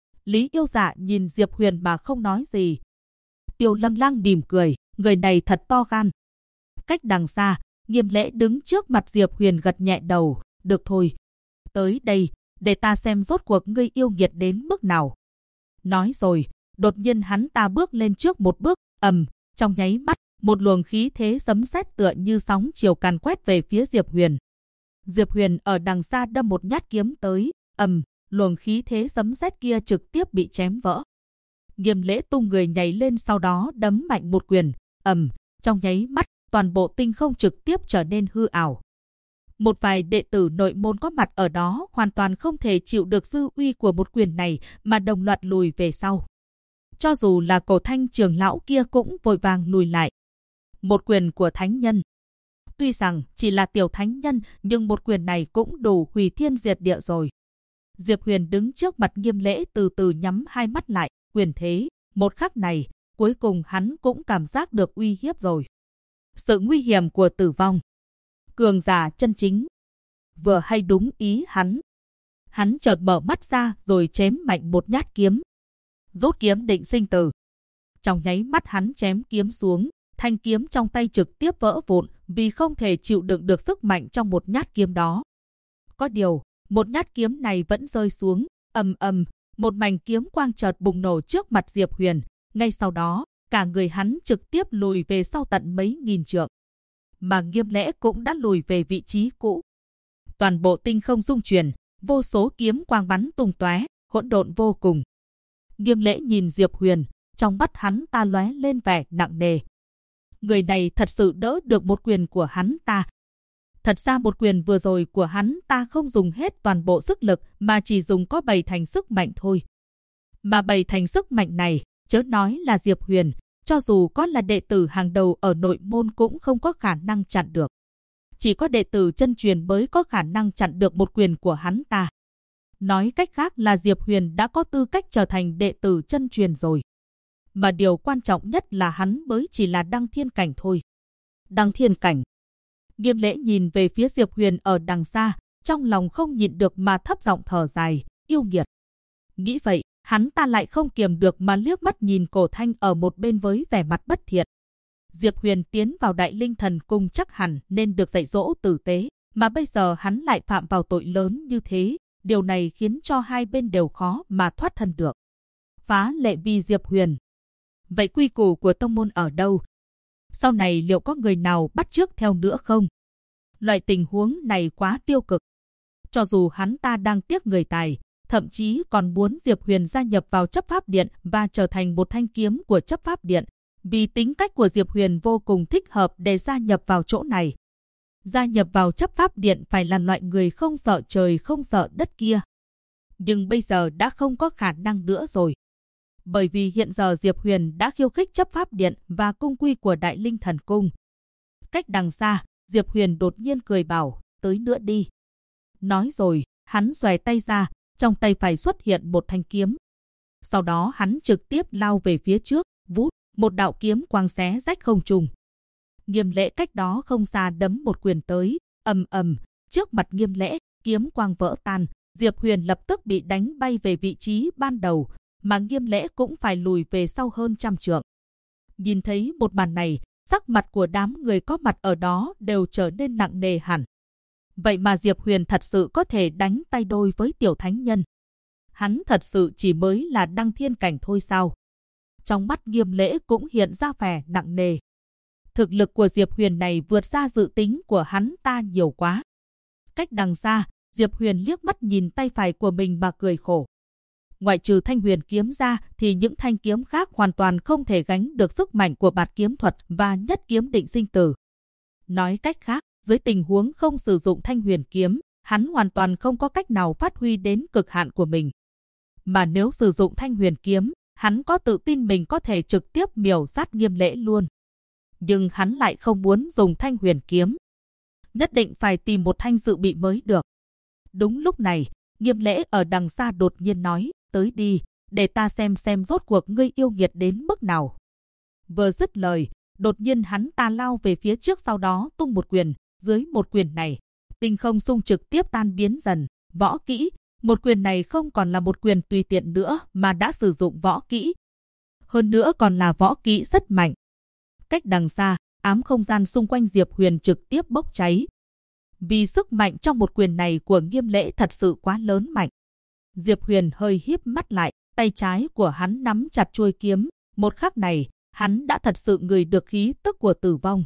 Lý Yêu Dạ nhìn Diệp Huyền mà không nói gì. Tiêu Lâm Lang mỉm cười, người này thật to gan. Cách đằng xa, Nghiêm Lễ đứng trước mặt Diệp Huyền gật nhẹ đầu, được thôi. Tới đây, để ta xem rốt cuộc ngươi yêu nghiệt đến mức nào. Nói rồi, đột nhiên hắn ta bước lên trước một bước, trong nháy mắt, một luồng khí thế sấm sét tựa như sóng chiều càn quét về phía Diệp Huyền. Diệp Huyền ở đằng xa đâm một nhát kiếm tới, luồng khí thế sấm sét kia trực tiếp bị chém vỡ. Nghiêm Lễ tung người nhảy lên sau đó đấm mạnh một quyền, trong nháy mắt, toàn bộ tinh không trực tiếp trở nên hư ảo. Một vài đệ tử nội môn có mặt ở đó hoàn toàn không thể chịu được dư uy của một quyền này mà đồng loạt lùi về sau. Cho dù là Cổ Thanh trưởng lão kia cũng vội vàng lùi lại. Một quyền của thánh nhân. Tuy rằng chỉ là tiểu thánh nhân nhưng một quyền này cũng đủ hủy thiên diệt địa rồi. Diệp Huyền đứng trước mặt Nghiêm Lễ từ từ nhắm hai mắt lại, quyền thế. Một khắc này, cuối cùng hắn cũng cảm giác được uy hiếp rồi. Sự nguy hiểm của tử vong. Cường giả chân chính. Vừa hay đúng ý hắn. Hắn chợt mở mắt ra rồi chém mạnh một nhát kiếm. Rút kiếm định sinh tử. Trong nháy mắt hắn chém kiếm xuống, thanh kiếm trong tay trực tiếp vỡ vụn vì không thể chịu đựng được sức mạnh trong một nhát kiếm đó. Có điều, một nhát kiếm này vẫn rơi xuống, một mảnh kiếm quang chợt bùng nổ trước mặt Diệp Huyền, ngay sau đó, cả người hắn trực tiếp lùi về sau tận mấy nghìn trượng. Mà Nghiêm Lễ cũng đã lùi về vị trí cũ. Toàn bộ tinh không rung chuyển, vô số kiếm quang bắn tung tóe, hỗn độn vô cùng. Nghiêm Lễ nhìn Diệp Huyền, trong mắt hắn ta lóe lên vẻ nặng nề. Người này thật sự đỡ được một quyền của hắn ta. Thật ra một quyền vừa rồi của hắn ta không dùng hết toàn bộ sức lực mà chỉ dùng có 7 thành sức mạnh thôi. Mà 7 thành sức mạnh này, chớ nói là Diệp Huyền, cho dù có là đệ tử hàng đầu ở nội môn cũng không có khả năng chặn được. Chỉ có đệ tử chân truyền mới có khả năng chặn được một quyền của hắn ta. Nói cách khác là Diệp Huyền đã có tư cách trở thành đệ tử chân truyền rồi. Mà điều quan trọng nhất là hắn mới chỉ là đăng thiên cảnh thôi. Đăng thiên cảnh. Nghiêm Lễ nhìn về phía Diệp Huyền ở đằng xa, trong lòng không nhịn được mà thấp giọng thở dài, yêu nghiệt. Nghĩ vậy, hắn ta lại không kiềm được mà liếc mắt nhìn Cổ Thanh ở một bên với vẻ mặt bất thiện. Diệp Huyền tiến vào Đại Linh Thần Cung chắc hẳn nên được dạy dỗ tử tế, mà bây giờ hắn lại phạm vào tội lớn như thế, điều này khiến cho hai bên đều khó mà thoát thân được. Phá lệ vì Diệp Huyền. Vậy quy củ của tông môn ở đâu? Sau này liệu có người nào bắt chước theo nữa không? Loại tình huống này quá tiêu cực. Cho dù hắn ta đang tiếc người tài, thậm chí còn muốn Diệp Huyền gia nhập vào chấp pháp điện và trở thành một thanh kiếm của chấp pháp điện, vì tính cách của Diệp Huyền vô cùng thích hợp để gia nhập vào chỗ này. Gia nhập vào chấp pháp điện phải là loại người không sợ trời không sợ đất kia. Nhưng bây giờ đã không có khả năng nữa rồi. Bởi vì hiện giờ Diệp Huyền đã khiêu khích chấp pháp điện và cung quy của Đại Linh Thần Cung. Cách đằng xa, Diệp Huyền đột nhiên cười bảo, tới nữa đi. Nói rồi, hắn xòe tay ra, trong tay phải xuất hiện một thanh kiếm. Sau đó hắn trực tiếp lao về phía trước, vút, một đạo kiếm quang xé rách không trung. Nghiêm Lễ cách đó không xa đấm một quyền tới, ầm ầm, trước mặt Nghiêm Lễ, kiếm quang vỡ tan, Diệp Huyền lập tức bị đánh bay về vị trí ban đầu, mà Nghiêm Lễ cũng phải lùi về sau hơn 100 trượng. Nhìn thấy một màn này, sắc mặt của đám người có mặt ở đó đều trở nên nặng nề hẳn. Vậy mà Diệp Huyền thật sự có thể đánh tay đôi với tiểu thánh nhân. Hắn thật sự chỉ mới là đăng thiên cảnh thôi sao? Trong mắt Nghiêm Lễ cũng hiện ra vẻ nặng nề. Thực lực của Diệp Huyền này vượt ra dự tính của hắn ta nhiều quá. Cách đằng xa, Diệp Huyền liếc mắt nhìn tay phải của mình mà cười khổ. Ngoại trừ Thanh Huyền kiếm ra thì những thanh kiếm khác hoàn toàn không thể gánh được sức mạnh của Bạt kiếm thuật và Nhất kiếm định sinh tử. Nói cách khác, dưới tình huống không sử dụng Thanh Huyền kiếm, hắn hoàn toàn không có cách nào phát huy đến cực hạn của mình. Mà nếu sử dụng Thanh Huyền kiếm, hắn có tự tin mình có thể trực tiếp miểu sát Nghiêm Lễ luôn. Nhưng hắn lại không muốn dùng Thanh Huyền kiếm. Nhất định phải tìm một thanh dự bị mới được. Đúng lúc này, Nghiêm Lễ ở đằng xa đột nhiên nói, tới đi, để ta xem rốt cuộc ngươi yêu nghiệt đến mức nào. Vừa dứt lời, đột nhiên hắn ta lao về phía trước, sau đó tung một quyền, dưới một quyền này, tinh không xung trực tiếp tan biến dần, võ kỹ, một quyền này không còn là một quyền tùy tiện nữa mà đã sử dụng võ kỹ. Hơn nữa còn là võ kỹ rất mạnh. Cách đằng xa, ám không gian xung quanh Diệp Huyền trực tiếp bốc cháy. Vì sức mạnh trong một quyền này của Nghiêm Lễ thật sự quá lớn mạnh. Diệp Huyền hơi híp mắt lại, tay trái của hắn nắm chặt chuôi kiếm. Một khắc này, hắn đã thật sự ngửi được khí tức của tử vong.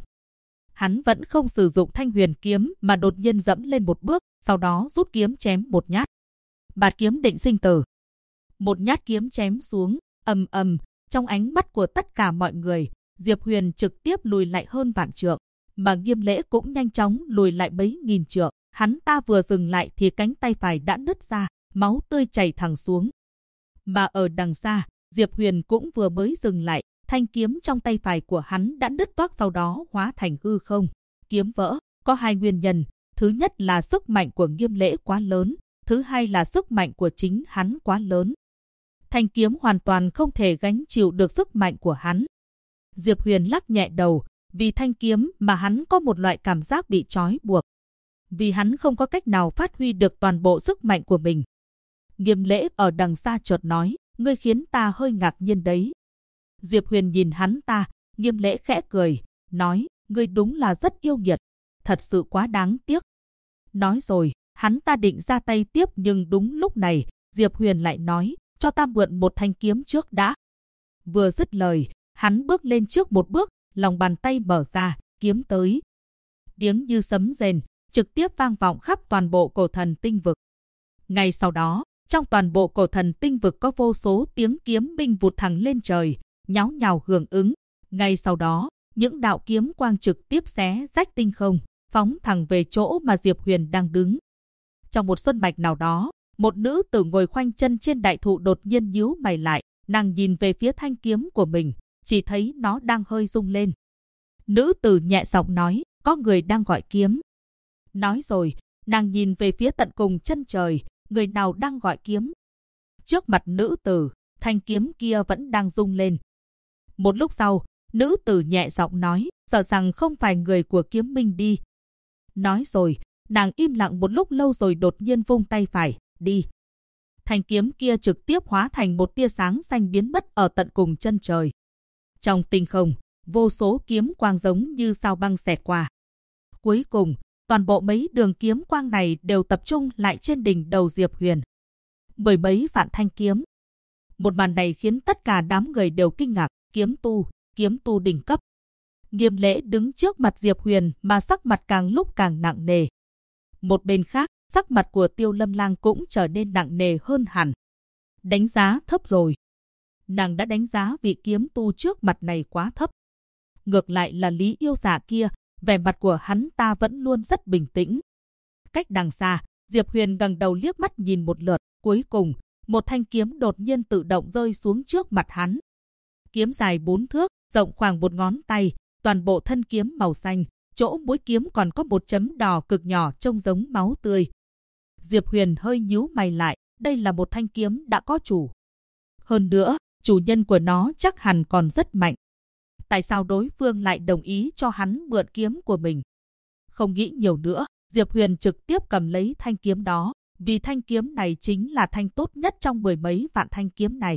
Hắn vẫn không sử dụng Thanh Huyền kiếm mà đột nhiên dẫm lên một bước, sau đó rút kiếm chém một nhát. Bạt kiếm định sinh tử. Một nhát kiếm chém xuống, ầm ầm, trong ánh mắt của tất cả mọi người, Diệp Huyền trực tiếp lùi lại hơn vạn trượng, mà Nghiêm Lễ cũng nhanh chóng lùi lại mấy nghìn trượng. Hắn ta vừa dừng lại thì cánh tay phải đã nứt ra, máu tươi chảy thẳng xuống. Mà ở đằng xa, Diệp Huyền cũng vừa mới dừng lại, thanh kiếm trong tay phải của hắn đã nứt toác, sau đó hóa thành hư không. Kiếm vỡ, có hai nguyên nhân, thứ nhất là sức mạnh của Nghiêm Lễ quá lớn, thứ hai là sức mạnh của chính hắn quá lớn. Thanh kiếm hoàn toàn không thể gánh chịu được sức mạnh của hắn. Diệp Huyền lắc nhẹ đầu, vì thanh kiếm mà hắn có một loại cảm giác bị trói buộc. Vì hắn không có cách nào phát huy được toàn bộ sức mạnh của mình. Nghiêm Lễ ở đằng xa chợt nói, ngươi khiến ta hơi ngạc nhiên đấy. Diệp Huyền nhìn hắn ta, Nghiêm Lễ khẽ cười, nói, ngươi đúng là rất yêu nghiệt, thật sự quá đáng tiếc. Nói rồi, hắn ta định ra tay tiếp, nhưng đúng lúc này, Diệp Huyền lại nói, cho ta mượn một thanh kiếm trước đã. Vừa dứt lời, hắn bước lên trước một bước, lòng bàn tay mở ra, kiếm tới. Tiếng như sấm rền, trực tiếp vang vọng khắp toàn bộ Cổ Thần Tinh Vực. Ngay sau đó, trong toàn bộ Cổ Thần Tinh Vực có vô số tiếng kiếm binh vụt thẳng lên trời, nháo nhào hưởng ứng. Ngay sau đó, những đạo kiếm quang trực tiếp xé rách tinh không, phóng thẳng về chỗ mà Diệp Huyền đang đứng. Trong một sơn mạch nào đó, một nữ tử ngồi khoanh chân trên đại thụ đột nhiên nhíu mày lại, nàng nhìn về phía thanh kiếm của mình, chỉ thấy nó đang hơi rung lên. Nữ tử nhẹ giọng nói, có người đang gọi kiếm. Nói rồi, nàng nhìn về phía tận cùng chân trời, người nào đang gọi kiếm. Trước mặt nữ tử, thanh kiếm kia vẫn đang rung lên. Một lúc sau, nữ tử nhẹ giọng nói, sợ rằng không phải người của Kiếm Minh đi. Nói rồi, nàng im lặng một lúc lâu rồi đột nhiên vung tay phải, đi. Thanh kiếm kia trực tiếp hóa thành một tia sáng xanh biến mất ở tận cùng chân trời. Trong tinh không, vô số kiếm quang giống như sao băng xẹt qua. Cuối cùng, toàn bộ mấy đường kiếm quang này đều tập trung lại trên đỉnh đầu Diệp Huyền. Mười mấy vạn thanh kiếm. Một màn này khiến tất cả đám người đều kinh ngạc, kiếm tu đỉnh cấp. Nghiêm Lễ đứng trước mặt Diệp Huyền mà sắc mặt càng lúc càng nặng nề. Một bên khác, sắc mặt của Tiêu Lâm Lang cũng trở nên nặng nề hơn hẳn. Đánh giá thấp rồi. Nàng đã đánh giá vị kiếm tu trước mặt này quá thấp. Ngược lại là Lý Yêu Dạ kia, vẻ mặt của hắn ta vẫn luôn rất bình tĩnh. Cách đằng xa, Diệp Huyền ngẩng đầu liếc mắt nhìn một lượt, cuối cùng, một thanh kiếm đột nhiên tự động rơi xuống trước mặt hắn. Kiếm dài 4 thước, rộng khoảng 1 ngón tay, toàn bộ thân kiếm màu xanh, chỗ mũi kiếm còn có một chấm đỏ cực nhỏ trông giống máu tươi. Diệp Huyền hơi nhíu mày lại, đây là một thanh kiếm đã có chủ. Hơn nữa, chủ nhân của nó chắc hẳn còn rất mạnh. Tại sao đối phương lại đồng ý cho hắn mượn kiếm của mình? Không nghĩ nhiều nữa, Diệp Huyền trực tiếp cầm lấy thanh kiếm đó, vì thanh kiếm này chính là thanh tốt nhất trong 10 mấy vạn thanh kiếm này.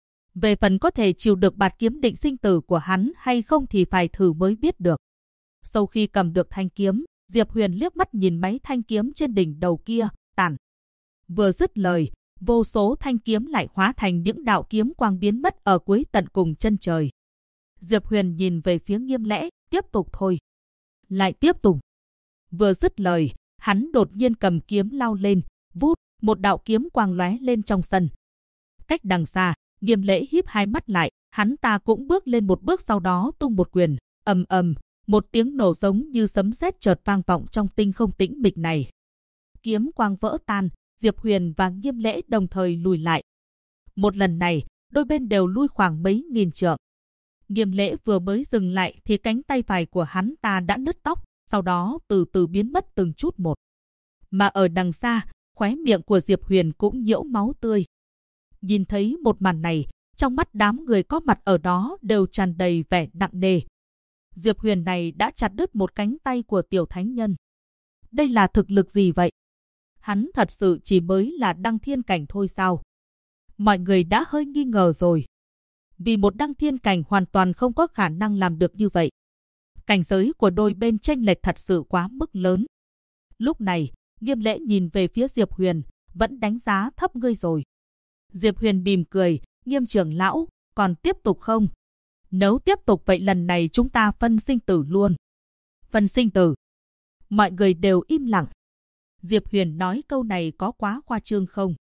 Về phần có thể chịu được bạt kiếm định sinh tử của hắn hay không thì phải thử mới biết được. Sau khi cầm được thanh kiếm, Diệp Huyền liếc mắt nhìn mấy thanh kiếm trên đỉnh đầu kia, tàn. Vừa dứt lời, vô số thanh kiếm lại hóa thành những đạo kiếm quang biến mất ở cuối tận cùng chân trời. Diệp Huyền nhìn về phía Nghiêm Lễ, tiếp tục thôi. Lại tiếp tục. Vừa dứt lời, hắn đột nhiên cầm kiếm lao lên, vút, một đạo kiếm quang lóe lên trong sân. Cách đằng xa, Nghiêm Lễ híp hai mắt lại, hắn ta cũng bước lên một bước sau đó tung một quyền, ầm ầm, một tiếng nổ giống như sấm sét chợt vang vọng trong tinh không tĩnh mịch này. Kiếm quang vỡ tan, Diệp Huyền và Nghiêm Lễ đồng thời lùi lại. Một lần này, đôi bên đều lui khoảng mấy nghìn trượng. Nghiêm Lễ vừa mới dừng lại thì cánh tay phải của hắn ta đã nứt tóc, sau đó từ từ biến mất từng chút một. Mà ở đằng xa, khóe miệng của Diệp Huyền cũng nhiễu máu tươi. Nhìn thấy một màn này, trong mắt đám người có mặt ở đó đều tràn đầy vẻ nặng nề. Diệp Huyền này đã chặt đứt một cánh tay của tiểu thánh nhân. Đây là thực lực gì vậy? Hắn thật sự chỉ mới là đăng thiên cảnh thôi sao? Mọi người đã hơi nghi ngờ rồi. Vì một đăng thiên cảnh hoàn toàn không có khả năng làm được như vậy. Cảnh giới của đôi bên chênh lệch thật sự quá mức lớn. Lúc này, Nghiêm Lễ nhìn về phía Diệp Huyền, vẫn đánh giá thấp ngươi rồi. Diệp Huyền mỉm cười, Nghiêm trưởng lão, còn tiếp tục không? Nếu tiếp tục vậy lần này chúng ta phân sinh tử luôn. Phân sinh tử. Mọi người đều im lặng. Diệp Huyền nói câu này có quá khoa trương không?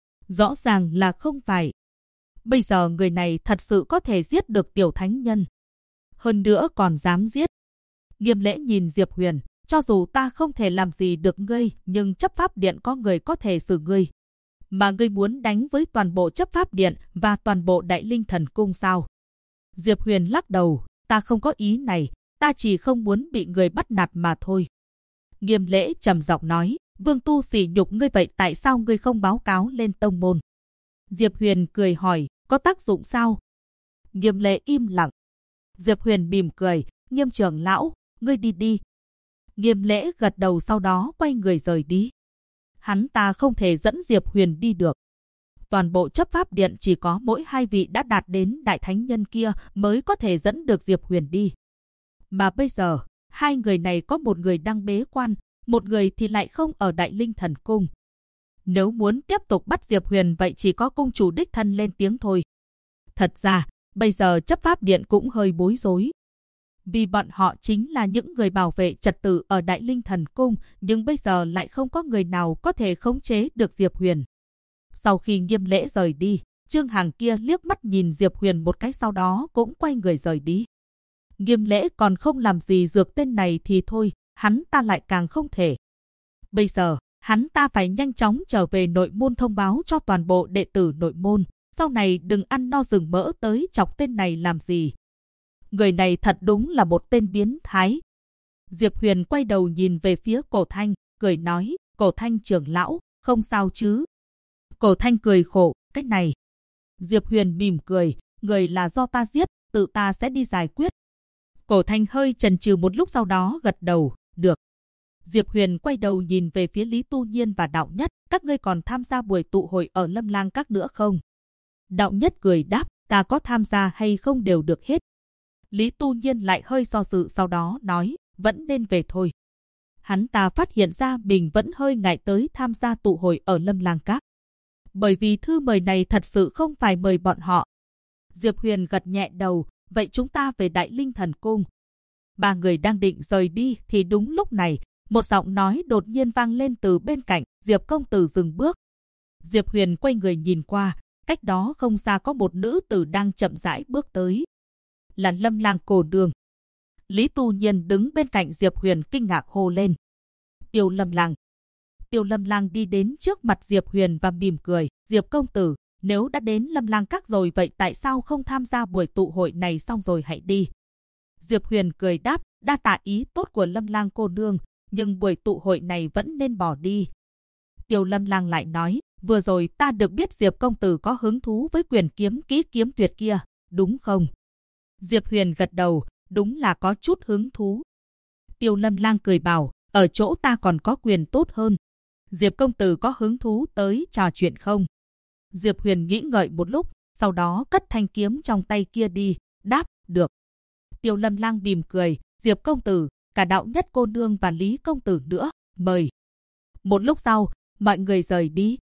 Rõ ràng là không phải. Bây giờ người này thật sự có thể giết được tiểu thánh nhân. Hơn nữa còn dám giết. Nghiêm Lễ nhìn Diệp Huyền, cho dù ta không thể làm gì được ngươi, nhưng chấp pháp điện có người có thể xử ngươi. Mà ngươi muốn đánh với toàn bộ chấp pháp điện và toàn bộ Đại Linh Thần Cung sao? Diệp Huyền lắc đầu, ta không có ý này, ta chỉ không muốn bị người bắt nạt mà thôi. Nghiêm Lễ trầm giọng nói, Vương Tu sỉ nhục ngươi vậy tại sao ngươi không báo cáo lên tông môn? Diệp Huyền cười hỏi, có tác dụng sao? Nghiêm Lễ im lặng. Diệp Huyền mỉm cười, Nghiêm trưởng lão, ngươi đi đi. Nghiêm Lễ gật đầu sau đó quay người rời đi. Hắn ta không thể dẫn Diệp Huyền đi được. Toàn bộ chấp pháp điện chỉ có mỗi 2 vị đã đạt đến đại thánh nhân kia mới có thể dẫn được Diệp Huyền đi. Mà bây giờ, 2 người này có một người đang bế quan, một người thì lại không ở Đại Linh Thần Cung. Nếu muốn tiếp tục bắt Diệp Huyền vậy chỉ có cung chủ đích thân lên tiếng thôi. Thật ra, bây giờ chấp pháp điện cũng hơi bối rối. Vì bọn họ chính là những người bảo vệ trật tự ở Đại Linh Thần Cung, nhưng bây giờ lại không có người nào có thể khống chế được Diệp Huyền. Sau khi Nghiêm Lễ rời đi, Trương Hằng kia liếc mắt nhìn Diệp Huyền một cái sau đó cũng quay người rời đi. Nghiêm Lễ còn không làm gì dược tên này thì thôi, hắn ta lại càng không thể. Bây giờ, hắn ta phải nhanh chóng trở về nội môn thông báo cho toàn bộ đệ tử nội môn, sau này đừng ăn no rừng mỡ tới chọc tên này làm gì. Người này thật đúng là một tên biến thái. Diệp Huyền quay đầu nhìn về phía Cổ Thanh, cười nói, Cổ Thanh trưởng lão, không sao chứ? Cổ Thanh cười khổ, cách này. Diệp Huyền mỉm cười, người là do ta giết, tự ta sẽ đi giải quyết. Cổ Thanh hơi chần chừ một lúc sau đó gật đầu, được. Diệp Huyền quay đầu nhìn về phía Lý Tu Nhiên và Đạo Nhất, các ngươi còn tham gia buổi tụ hội ở Lâm Lang Các nữa không? Đạo Nhất cười đáp, ta có tham gia hay không đều được hết. Lý Tu Nhiên lại hơi do dự, sau đó nói, vẫn nên về thôi. Hắn ta phát hiện ra mình vẫn hơi ngại tới tham gia tụ hội ở Lâm Lang Các. Bởi vì thư mời này thật sự không phải mời bọn họ. Diệp Huyền gật nhẹ đầu, vậy chúng ta về Đại Linh Thần Cung. Ba người đang định rời đi thì đúng lúc này, một giọng nói đột nhiên vang lên từ bên cạnh. Diệp công tử dừng bước. Diệp Huyền quay người nhìn qua, cách đó không xa có một nữ tử đang chậm rãi bước tới. Là Lâm Lang cô nương. Lý Tu Nhiên đứng bên cạnh Diệp Huyền kinh ngạc hô lên. Tiêu Lâm Lang. Tiêu Lâm Lang đi đến trước mặt Diệp Huyền và mỉm cười. Diệp công tử, nếu đã đến Lâm Lang Các rồi vậy tại sao không tham gia buổi tụ hội này xong rồi hãy đi? Diệp Huyền cười đáp, đa tạ ý tốt của Lâm Lang cô nương, nhưng buổi tụ hội này vẫn nên bỏ đi. Tiêu Lâm Lang lại nói, vừa rồi ta được biết Diệp công tử có hứng thú với quyền kiếm kỹ kiếm tuyệt kia, đúng không? Diệp Huyền gật đầu, đúng là có chút hứng thú. Tiêu Lâm Lang cười bảo, ở chỗ ta còn có quyền tốt hơn. Diệp công tử có hứng thú tới trò chuyện không? Diệp Huyền nghĩ ngợi một lúc, sau đó cất thanh kiếm trong tay kia đi, đáp, được. Tiêu Lâm Lang mỉm cười, Diệp công tử, cả Đạo Nhất cô nương và Lý công tử nữa, mời. Một lúc sau, mọi người rời đi.